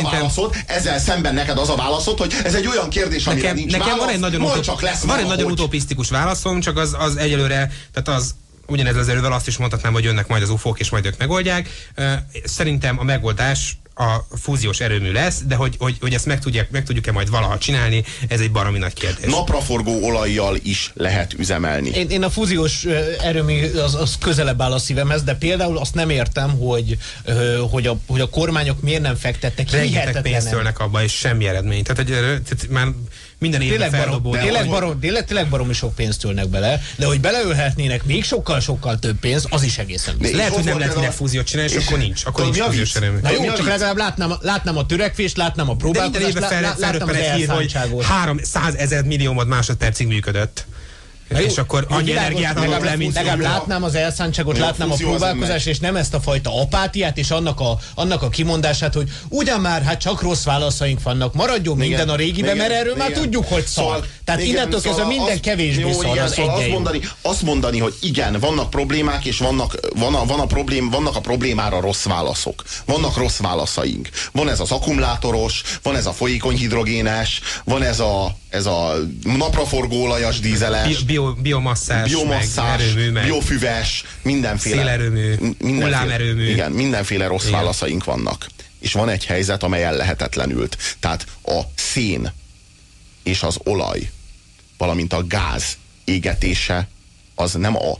válaszod, hogy ez egy olyan kérdés, amire nincs válasz, van egy nagyon utopisztikus válaszom, csak az egyelőre, tehát az ugyanez az elővel azt is mondhatnám, hogy jönnek majd az UFO-k, és majd ők megoldják. Szerintem a megoldás a fúziós erőmű lesz, de hogy ezt meg tudjuk-e majd valaha csinálni, ez egy baromi nagy kérdés. Napraforgó olajjal is lehet üzemelni. Én a fúziós erőmű az közelebb áll a szívemhez, de például azt nem értem, hogy a kormányok miért nem fektettek rengeteg pénzt tölnek abba, és semmi eredmény. Tehát már minden évben feldobódó. Tényleg baromi sok pénzt tölnek bele, de hogy beleölhetnének még sokkal több pénz, az is egészen biztos. Lehet, hogy nem lehet minek fúziót csinálni, és akkor nincs. Akkor nincs fúziós erőmű. Na jó, csak legalább látnám a törekvést, látnám a próbálkozást, látnám az elszántságot. 300 000 millió másodpercig működött. És akkor annyi energiát adott le, mint legalább látnám az elszántságot, látnám a próbálkozást, és nem ezt a fajta apátiát, és annak a kimondását, hogy ugyan már, hát csak rossz válaszaink vannak, maradjon minden a régibe, mert erről már tudjuk, hogy szar. Tehát innentől kezdve minden kevésbé szar az azt mondani, hogy igen, vannak problémák, és vannak a problémára rossz válaszok. Vannak rossz válaszaink. Van ez az akkumulátoros, van ez a folyékony hidrogénes, van ez a napraforgóolajas, dízeles, biomasszás, erőmű, biofüves, mindenféle szélerőmű, hullámerőmű. Igen, mindenféle rossz válaszaink vannak. És van egy helyzet, amely ellehetetlenült. Tehát a szén és az olaj, valamint a gáz égetése az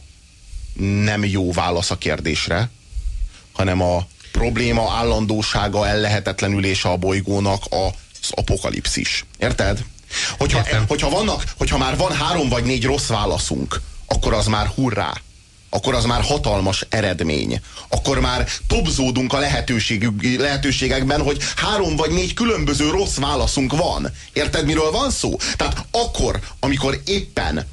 nem jó válasz a kérdésre, hanem a probléma állandósága, ellehetetlenülése a bolygónak az apokalipszis. Érted? Hogyha már van 3 vagy 4 rossz válaszunk, akkor az már hurrá. Akkor az már hatalmas eredmény. Akkor már tobzódunk a lehetőségekben, hogy 3 vagy 4 különböző rossz válaszunk van. Érted, miről van szó? Tehát akkor, amikor éppen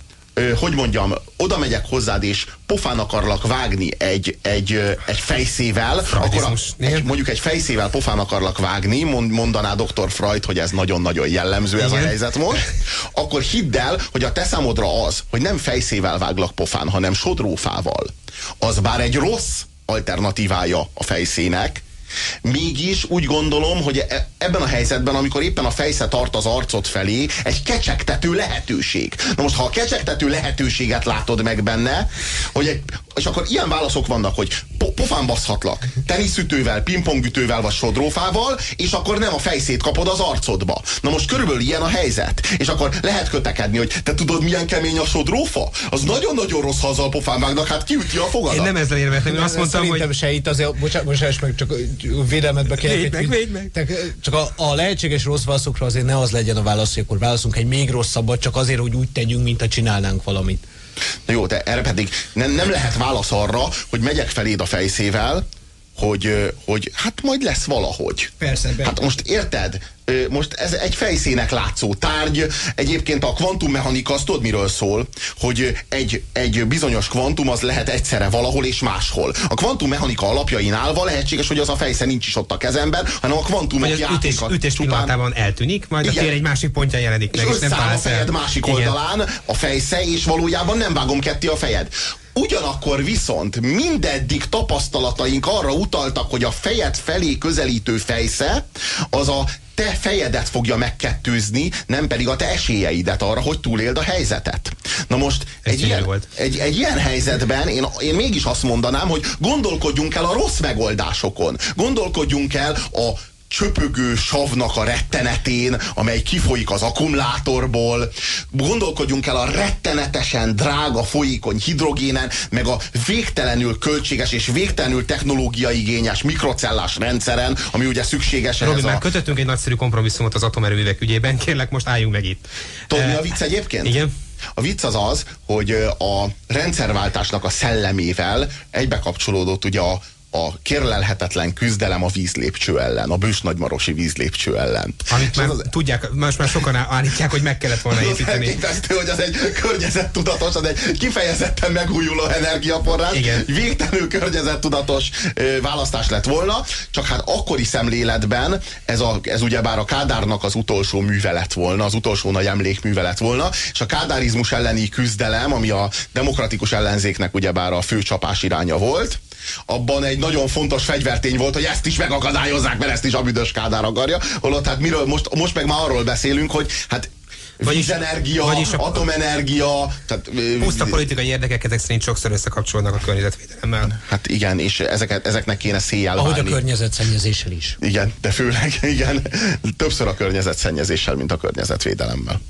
oda megyek hozzád, és pofán akarlak vágni egy fejszével, akkor mondjuk egy fejszével pofán akarlak vágni, mondaná Dr. Freud, hogy ez nagyon-nagyon jellemző ez a helyzet most, akkor hidd el, hogy a te számodra az, hogy nem fejszével váglak pofán, hanem sodrófával, az bár egy rossz alternatívája a fejszének, mégis úgy gondolom, hogy ebben a helyzetben, amikor éppen a fejsze tart az arcod felé, egy kecsegtető lehetőség. Na most, ha a kecsegtető lehetőséget látod meg benne, és akkor ilyen válaszok vannak, hogy pofán baszhatlak, teniszütővel, pingpongütővel vagy sodrófával, és akkor nem a fejszét kapod az arcodba. Na most körülbelül ilyen a helyzet. És akkor lehet kötekedni, hogy te tudod, milyen kemény a sodrófa? Az nagyon-nagyon rossz, ha azzal pofán vágnak, hát kiüti a fogadat. Én nem ezzel érvettem, azt mondtam, hogy... Szerintem se itt azért, bocsáss meg, csak védelmetbe kell. Védj meg. Csak a lehetséges rossz válaszokra azért ne az legyen a válasz, hogy akkor válaszunk egy még rosszabbat, csak azért, hogy úgy tegyünk, mint ha csinálnánk valamit. Na jó, de erre pedig nem lehet válasz arra, hogy megyek feléd a fejszével, hogy hát majd lesz valahogy. Persze. Hát most érted? Most ez egy fejszének látszó tárgy. Egyébként a kvantummechanika az tudod miről szól? Hogy egy bizonyos kvantum az lehet egyszerre valahol és máshol. A kvantummechanika alapjain állva lehetséges, hogy az a fejsze nincs is ott a kezemben, hanem a kvantumok játéka. Ütés pillanatában eltűnik, majd a tér egy másik pontján jelenik meg. És összeáll a fejed másik oldalán a fejsze, és valójában nem vágom ketté a fejed. Ugyanakkor viszont mindeddig tapasztalataink arra utaltak, hogy a fejed felé közelítő fejsze az a te fejedet fogja megkettőzni, nem pedig a te esélyeidet arra, hogy túléld a helyzetet. Na most egy ilyen helyzetben én mégis azt mondanám, hogy gondolkodjunk el a rossz megoldásokon. Gondolkodjunk el a csöpögő savnak a rettenetén, amely kifolyik az akkumulátorból. Gondolkodjunk el a rettenetesen drága folyékony hidrogénen, meg a végtelenül költséges és végtelenül technológiaigényes mikrocellás rendszeren, ami ugye szükséges Robi, már kötöttünk egy nagyszerű kompromisszumot az atomerőművek ügyében, kérlek, most álljunk meg itt. Tudod, mi a vicc egyébként? Igen. A vicc az, hogy a rendszerváltásnak a szellemével egybekapcsolódott ugye a kérlelhetetlen küzdelem a vízlépcső ellen, a bős-nagymarosi vízlépcső ellen. Amit már tudják, most már sokan állítják, hogy meg kellett volna építeni. Elképesztő, hogy az egy környezettudatos, az egy kifejezetten megújuló energiaforrás, végtelenül környezettudatos választás lett volna, csak hát akkori szemléletben ez ugyebár a Kádárnak az utolsó műve lett volna, az utolsó nagy emlékműve lett volna, és a kádárizmus elleni küzdelem, ami a demokratikus ellenzéknek ugyebár a fő csapás iránya volt, abban egy nagyon fontos fegyvertény volt, hogy ezt is megakadályozzák, mert ezt is a büdös Kádár akarja. Holott hát miről most meg már arról beszélünk, hogy hát vízenergia, atomenergia. Puszta politikai érdekek ezek szerint sokszor összekapcsolnak a környezetvédelemmel. Hát igen, és ezeknek kéne széjjel válni. Ahogy a környezetszennyezéssel is. Igen, de főleg, igen, többször a környezetszennyezéssel, mint a környezetvédelemmel.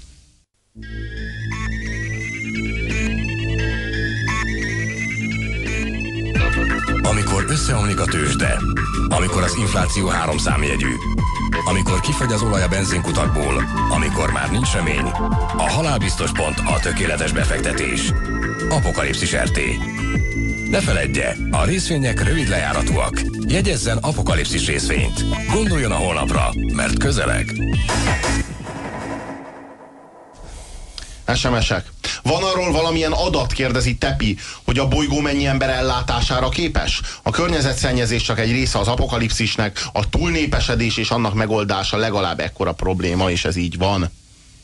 Amikor összeomlik a tőzsde, amikor az infláció 3 számjegyű, amikor kifagy az olaj a benzinkutakból, amikor már nincs remény, a halálbiztos pont a tökéletes befektetés. Apokalipszis RT. Ne feledje, a részvények rövid lejáratúak. Jegyezzen Apokalipszis részvényt. Gondoljon a holnapra, mert közeleg. SMS-ek. Van arról valamilyen adat, kérdezi Tepi, hogy a bolygó mennyi ember ellátására képes? A környezetszennyezés csak egy része az apokalipszisnek, a túlnépesedés és annak megoldása legalább ekkora probléma, és ez így van.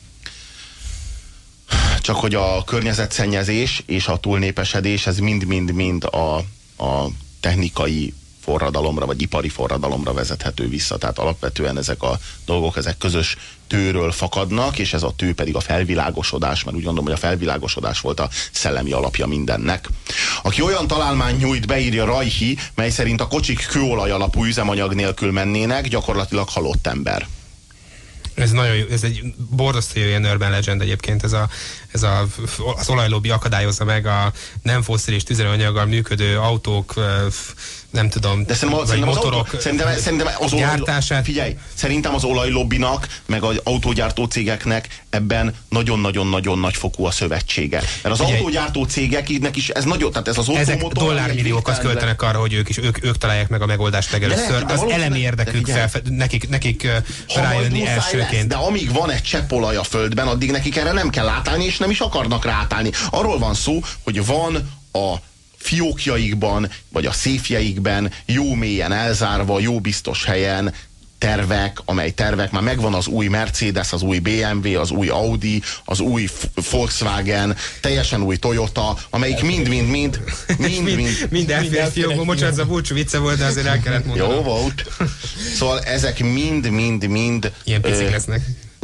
Csak hogy a környezetszennyezés és a túlnépesedés, ez mind-mind-mind a technikai forradalomra, vagy ipari forradalomra vezethető vissza. Tehát alapvetően ezek a dolgok, ezek közös tőről fakadnak, és ez a tő pedig a felvilágosodás, mert úgy gondolom, hogy a felvilágosodás volt a szellemi alapja mindennek. Aki olyan találmány nyújt, beírja Rajhi, mely szerint a kocsik kőolaj alapú üzemanyag nélkül mennének, gyakorlatilag halott ember. Ez nagyon jó, ez egy borzasztó ilyen urban legend egyébként, az olajlobbi akadályozza meg a nem fosszilis tüzelőanyaggal működő autók, nem tudom, vagy motorok szerintem az gyártását. Figyelj, szerintem az olajlobbinak, meg az autógyártó cégeknek ebben nagyon-nagyon-nagyon nagy fokú a szövetsége. Mert az autógyártó cégeknek is ez nagyon, tehát ez az autómotor... Ezek dollármilliókat költenek arra, hogy ők találják meg a megoldást legelőször. Az elemi érdekük nekik rájönni elsőként. De amíg van egy csepp olaj a földben, addig nekik erre nem kell átállni, és nem is akarnak ráállni. Arról van szó, hogy van a fiókjaikban, vagy a széfjeikben jó mélyen elzárva, jó biztos helyen tervek, amely tervek, már megvan az új Mercedes, az új BMW, az új Audi, az új Volkswagen, teljesen új Toyota, amelyik mind elfér fiókból. Bocsánat, ez a búcsú vicce volt, de azért el kellett mondanom. Jó volt. Szóval ezek mind ilyen picik lesznek.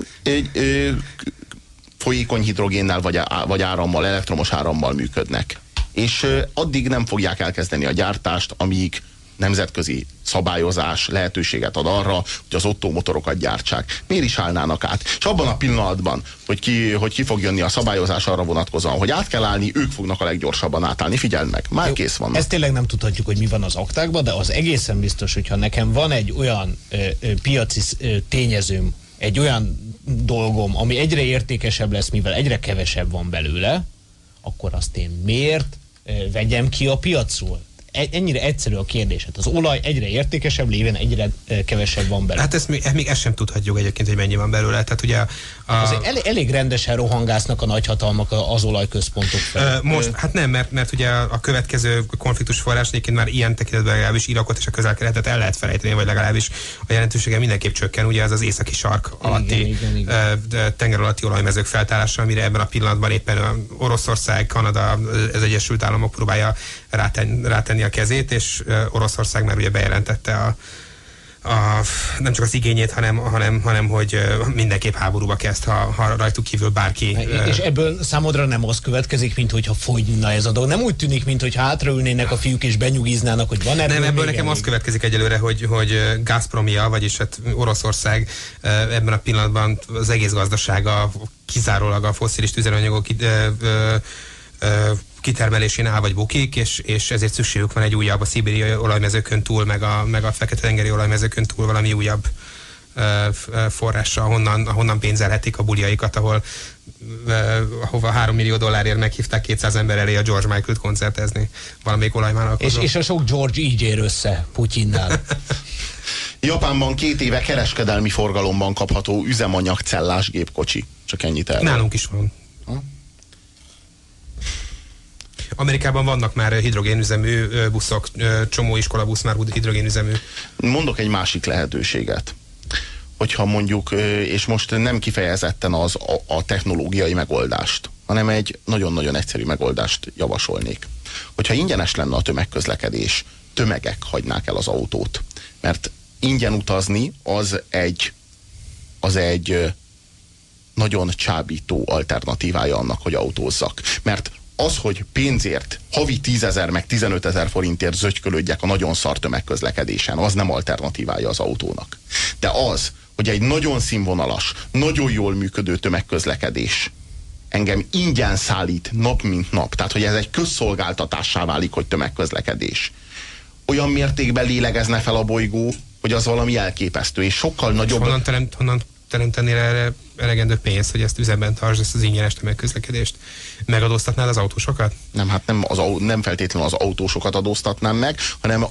Folyékony hidrogénnel, vagy árammal, elektromos árammal működnek. És addig nem fogják elkezdeni a gyártást, amíg nemzetközi szabályozás lehetőséget ad arra, hogy az Otto motorokat gyártsák. Miért is állnának át? És abban a pillanatban, hogy ki fog jönni a szabályozás arra vonatkozóan, hogy át kell állni, ők fognak a leggyorsabban átállni. Figyeld meg, már jó, kész van. Ezt tényleg nem tudhatjuk, hogy mi van az aktákban, de az egészen biztos, hogyha nekem van egy olyan piaci tényezőm, egy olyan dolgom, ami egyre értékesebb lesz, mivel egyre kevesebb van belőle, akkor azt én miért vegyem ki a piacról? Ennyire egyszerű a kérdés. Hát az olaj egyre értékesebb, lévén egyre kevesebb van belőle. Hát még ezt sem tudhatjuk egyébként, hogy mennyi van belőle. Tehát ugye elég rendesen rohangásznak a nagyhatalmak az olajközpontok felé. Most, hát nem, mert ugye a következő konfliktus forrás egyébként már ilyen tekintetben legalábbis Irakot és a Közel-Keletet el lehet felejteni, vagy legalábbis a jelentősége mindenképp csökken. Ugye ez az északi sark alatti tenger alatti olajmezők feltárása, amire ebben a pillanatban éppen Oroszország, Kanada, az Egyesült Államok próbálja rátenni a kezét, és Oroszország már ugye bejelentette nem csak az igényét, hanem hogy mindenképp háborúba kezd, ha rajtuk kívül bárki. És ebből számodra nem az következik, mint hogyha fogyna ez a dolog. Nem úgy tűnik, mint hogy hátraülnének a fiúk és benyugiznának, hogy van erről. Nem, ebből nekem az következik egyelőre, hogy Gazpromia, vagyis hát Oroszország ebben a pillanatban az egész gazdasága kizárólag a fosszilis tüzelőanyagok kitermelésén áll vagy bukik, és ezért szükségük van egy újabb, a szibériai olajmezőkön túl, meg a Fekete-tengeri olajmezőkön túl valami újabb forrása, ahonnan pénzelhetik a buliaikat, ahova $3 millió meghívták 200 ember elé a George Michael-t koncertezni valamelyik olajvállalkozó. És a sok George így ér össze Putyinnál. Japánban 2 éve kereskedelmi forgalomban kapható üzemanyagcellás gépkocsi. Csak ennyit erről. Nálunk is van. Amerikában vannak már hidrogénüzemű buszok, csomó iskolabusz már hidrogénüzemű. Mondok egy másik lehetőséget. Hogyha mondjuk, és most nem kifejezetten a technológiai megoldást, hanem egy nagyon-nagyon egyszerű megoldást javasolnék. Hogyha ingyenes lenne a tömegközlekedés, tömegek hagynák el az autót. Mert ingyen utazni az egy nagyon csábító alternatívája annak, hogy autózzak. Mert az, hogy pénzért, havi 10 000 meg 15 000 forintért zögykölődjek a nagyon szar tömegközlekedésen, az nem alternatívája az autónak. De az, hogy egy nagyon színvonalas, nagyon jól működő tömegközlekedés engem ingyen szállít nap mint nap, tehát hogy ez egy közszolgáltatássá válik, hogy tömegközlekedés. Olyan mértékben lélegezne fel a bolygó, hogy az valami elképesztő, és sokkal nagyobb... Honnan teremtenél erre elegendő pénzt, hogy ezt üzemben tartsd, ezt az ingyenes tömegközlekedést? Megadóztatnád az autósokat? Nem, hát nem feltétlenül az autósokat adóztatnám meg, hanem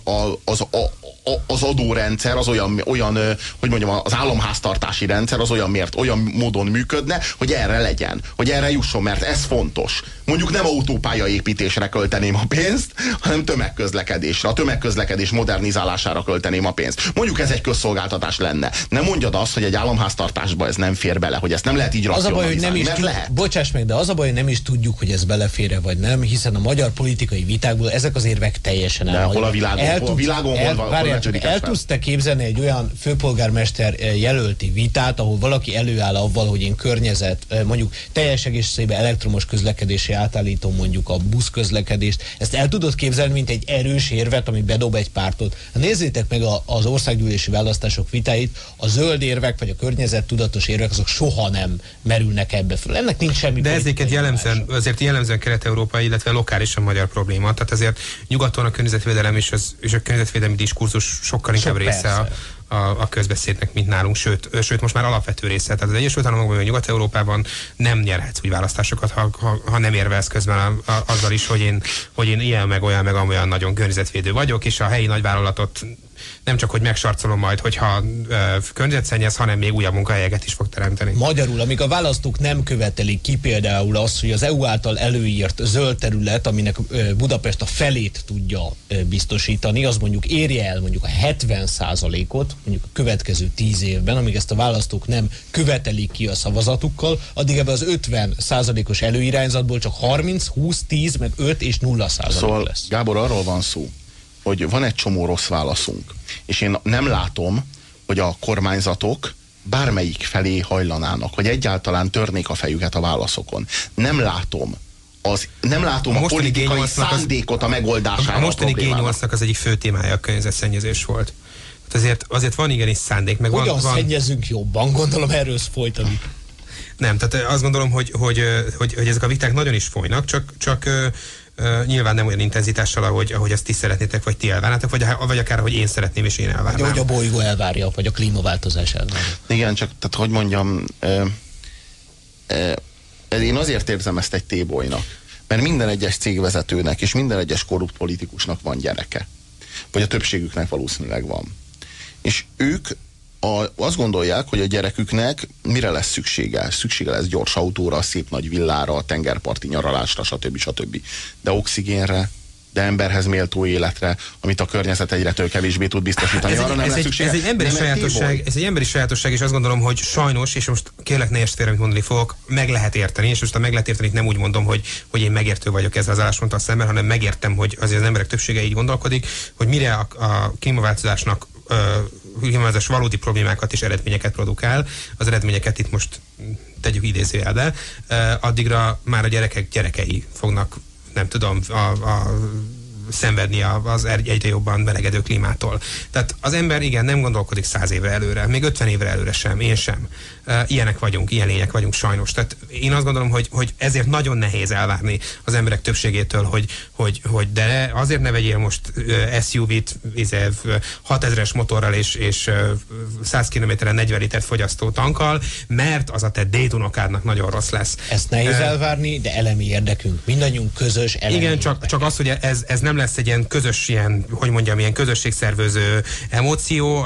az adórendszer, az olyan, hogy mondjam, az államháztartási rendszer az olyan módon működne, hogy erre legyen, hogy erre jusson, mert ez fontos. Mondjuk nem autópályaépítésre költeném a pénzt, hanem tömegközlekedésre, a tömegközlekedés modernizálására költeném a pénzt. Mondjuk ez egy közszolgáltatás lenne. Nem mondjad azt, hogy egy államháztartásba ez nem fér bele, hogy ezt nem lehet így racionalizálni, mert lehet. Bocsáss meg, de az a baj, hogy nem is tudjuk, hogy ez belefér-e vagy nem, hiszen a magyar politikai vitákból ezek az érvek teljesen elmagyaráznak. De hol a világon, el tudsz te képzelni egy olyan főpolgármester jelölti vitát, ahol valaki előáll avval, hogy én mondjuk teljes egészében elektromos közlekedésre átállítom mondjuk a buszközlekedést. Ezt el tudod képzelni, mint egy erős érvet, ami bedob egy pártot. Nézzétek meg az országgyűlési választások vitáit, a zöld érvek vagy a környezettudatos érvek, azok soha nem merülnek ebbe föl. Ennek nincs semmi. De ezeket jellemzően kelet-európai, illetve lokálisan magyar probléma. Tehát azért nyugaton a környezetvédelem és a környezetvédelmi diskurzus sokkal inkább része a közbeszédnek, mint nálunk, sőt most már alapvető része. Tehát az Egyesült Államokban vagy Nyugat-Európában nem nyerhetsz úgy választásokat, ha nem érvelsz közben azzal is, hogy én ilyen meg olyan meg amolyan nagyon környezetvédő vagyok, és a helyi nagyvállalatot nem csak, hogy megsarcolom majd, hogyha környezetszennyez, hanem még újabb munkahelyeket is fog teremteni. Magyarul, amíg a választók nem követelik ki például azt, hogy az EU által előírt zöld terület, aminek Budapest a felét tudja biztosítani, az mondjuk érje el mondjuk a 70%-ot, mondjuk a következő 10 évben, amíg ezt a választók nem követelik ki a szavazatukkal, addig ebben az 50%-os előirányzatból csak 30, 20, 10, meg 5 és 0% szóval, lesz. Gábor, arról van szó, hogy van egy csomó rossz válaszunk, és én nem látom, hogy a kormányzatok bármelyik felé hajlanának, hogy egyáltalán törnék a fejüket a válaszokon. Nem látom a politikai szándékot a megoldására. A mostani G8-nak az egyik fő témája a környezetszennyezés volt. Azért van igenis szándék. Meg hogyan szennyezünk jobban? Gondolom erről folytani. Nem, tehát azt gondolom, hogy ezek a viták nagyon is folynak, csak nyilván nem olyan intenzitással, ahogy azt ti szeretnétek, vagy ti elvárnátok, vagy akár, ahogy én szeretném, és én elvárnám. Vagy ahogy a bolygó elvárja, vagy a klímaváltozás elvárja. Igen, csak, tehát hogy mondjam, én azért érzem ezt egy tébolynak, mert minden egyes cégvezetőnek és minden egyes korrupt politikusnak van gyereke. Vagy a többségüknek valószínűleg van. És ők azt gondolják, hogy a gyereküknek mire lesz szüksége? Szüksége lesz gyors autóra, szép nagy villára, tengerparti nyaralásra, stb. De oxigénre, de emberhez méltó életre, amit a környezet egyre kevésbé tud biztosítani. Arra nem lesz szüksége. Ez egy emberi sajátosság, és azt gondolom, hogy sajnos, és most kérlek ne értsd félre, amit mondani fogok, meg lehet érteni, és most a meg lehet érteni, nem úgy mondom, hogy én megértő vagyok ezzel az állásponttal szemben, hanem megértem, hogy azért az emberek többsége így gondolkodik, hogy mire a klímaváltozásnak klímaváltozás valódi problémákat és eredményeket produkál, az eredményeket itt most tegyük idézőjelbe, addigra már a gyerekek gyerekei fognak, nem tudom, a szenvedni az egyre jobban melegedő klímától. Tehát az ember igen, nem gondolkodik 100 évre előre, még 50 évre előre sem, én sem. Ilyenek vagyunk, ilyen lények vagyunk sajnos. Tehát én azt gondolom, hogy ezért nagyon nehéz elvárni az emberek többségétől, hogy de azért ne vegyél most SUV-t 6000-es motorral és 100 kilométeren 40 litert fogyasztó tankkal, mert az a te dédunokádnak nagyon rossz lesz. Ezt nehéz elvárni, de elemi érdekünk. Mindannyiunk közös elemi igen, érdekünk. csak az, hogy ez nem lesz egy ilyen közös, ilyen közösségszervező emóció,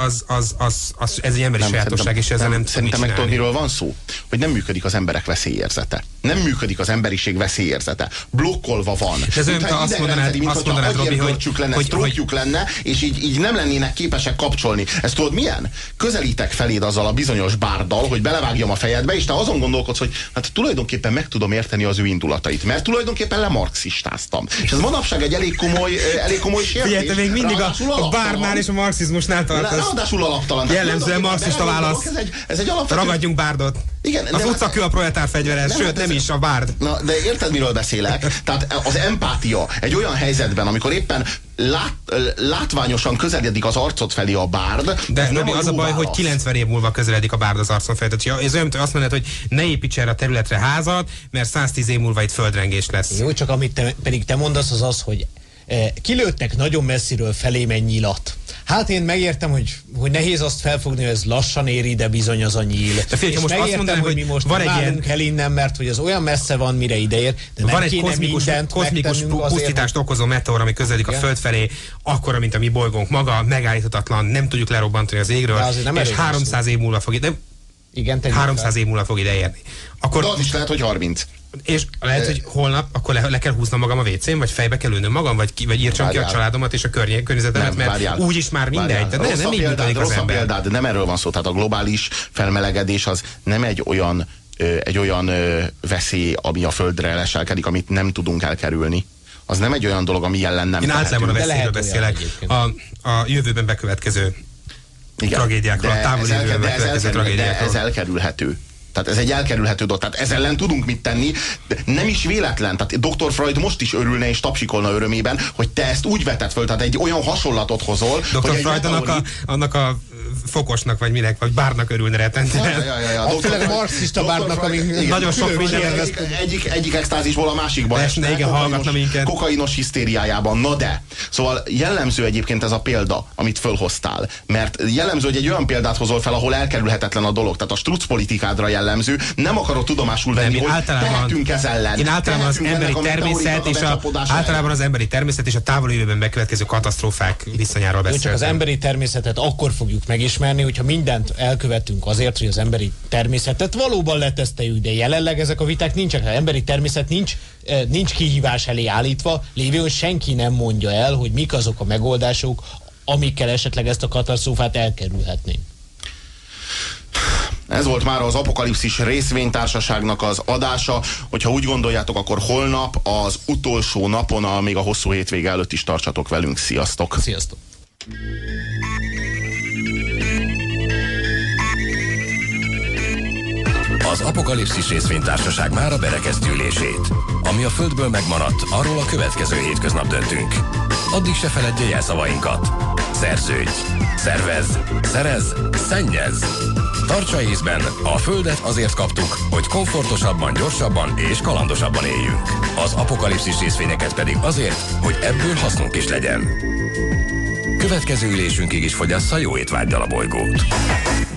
ez egy emberi sajátosság, és ezzel nem szerintem meg tudod, miről van szó? Hogy nem működik az emberek veszélyérzete. Nem működik az emberiség veszélyérzete. Blokkolva van. Ez olyan, azt mondanád, Robi, hogy lenne, és így nem lennének képesek kapcsolni. Ezt tudod milyen? Közelítek feléd azzal a bizonyos bárddal, hogy belevágjam a fejedbe, és te azon gondolkodsz, hogy hát tulajdonképpen meg tudom érteni az ő indulatait, mert tulajdonképpen lemarxistáztam. És ez manapság egy elég komoly sértés. Figyelj, te még mindig a bárnál és a marxizmusnál tartasz. Ráadásul alaptalan. Jellemzően marxista válasz. Ez egy alapvető... Ragadjunk bárdot. Igen, az utcakő a proletár fegyveres, sőt nem is a bárd. Na, de érted, miről beszélek? Tehát az empátia egy olyan helyzetben, amikor éppen látványosan közeledik az arcod felé a bárd. De Robi, az a baj, hogy 90 év múlva közeledik a bárd az arcod felé. Tehát ez olyan, azt mondod, hogy ne építs erre a területre házat, mert 110 év múlva itt földrengés lesz. Jó, csak amit pedig te mondasz, az, hogy kilőttek nagyon messziről felém egy nyilat. Hát én megértem, hogy nehéz azt felfogni, hogy ez lassan ér ide bizony az a nyíl. De félj, és most megértem, azt mondanám, hogy mi most van várunk el innen, mert hogy az olyan messze van, mire ideér, de van nem egy kozmikus pusztítást okozó meteor, ami közeledik a Föld felé, akkora, mint a mi bolygónk maga, megállíthatatlan, nem tudjuk lerobbantani az égről, és 300 év múlva fog ide. Igen, 300 év múlva fog ide érni. Akkor de az is lehet, hogy 30. És lehet, hogy holnap akkor le kell húznom magam a WC-n, vagy fejbe kell ülnöm magam, vagy írtsam ki a családomat és a környezetemet, mert úgyis már mindegy. De nem így működik az ember. Példát, nem erről van szó. Tehát a globális felmelegedés az nem egy olyan veszély, ami a Földre leselkedik, amit nem tudunk elkerülni. Az nem egy olyan dolog, ami jelen nem. Én általában a veszélyről beszélek. A jövőben bekövetkező tragédiákról, a távoli jövőben bekövetkező tragédiákról. Ez elkerülhető. Tehát ez egy elkerülhető dolog. Tehát ez ellen tudunk mit tenni, de nem is véletlen. Tehát Dr. Freud most is örülne és tapsikolna örömében, hogy te ezt úgy veted föl, tehát egy olyan hasonlatot hozol. Dr. Freud annak a fokosnak, vagy minek, vagy bárnak örülne rettentően. A marxista bárnak, amik nagyon sok minden egyik extázisból a másikba esne. Igen, hallgatna minket. Kokainos hisztériájában. Na de. Szóval jellemző egyébként ez a példa, amit fölhoztál. Mert jellemző, hogy egy olyan példát hozol fel, ahol elkerülhetetlen a dolog. Tehát a struc politikádra jellemző. Nem akarod tudomásul venni, hogy tehetünk ez ellen. Én általában az emberi természet és a távoli jövőben bekövetkező katasztrófák viszonyáról beszélünk. Csak az emberi természetet akkor fogjuk megismerni, hogyha mindent elkövetünk azért, hogy az emberi természetet valóban leteszteljük, de jelenleg ezek a viták nincsenek. Az emberi természet nincs kihívás elé állítva, lévén, hogy senki nem mondja el, hogy mik azok a megoldások, amikkel esetleg ezt a katasztrófát elkerülhetnénk. Ez volt már az Apokalipszis részvénytársaságnak az adása. Hogyha úgy gondoljátok, akkor holnap az utolsó napon, még a hosszú hétvége előtt is tartsatok velünk. Sziasztok! Sziasztok! Az Apokalipszis részvénytársaság mára berekezti ülését. Ami a Földből megmaradt, arról a következő hétköznap döntünk. Addig se feledje jelszavainkat. Szerződj, szervez, szerez, szennyez. Tartsa észben, a Földet azért kaptuk, hogy komfortosabban, gyorsabban és kalandosabban éljünk. Az apokalipszis részvényeket pedig azért, hogy ebből hasznunk is legyen. Következő ülésünkig is fogyassza jó étvággyal a bolygót.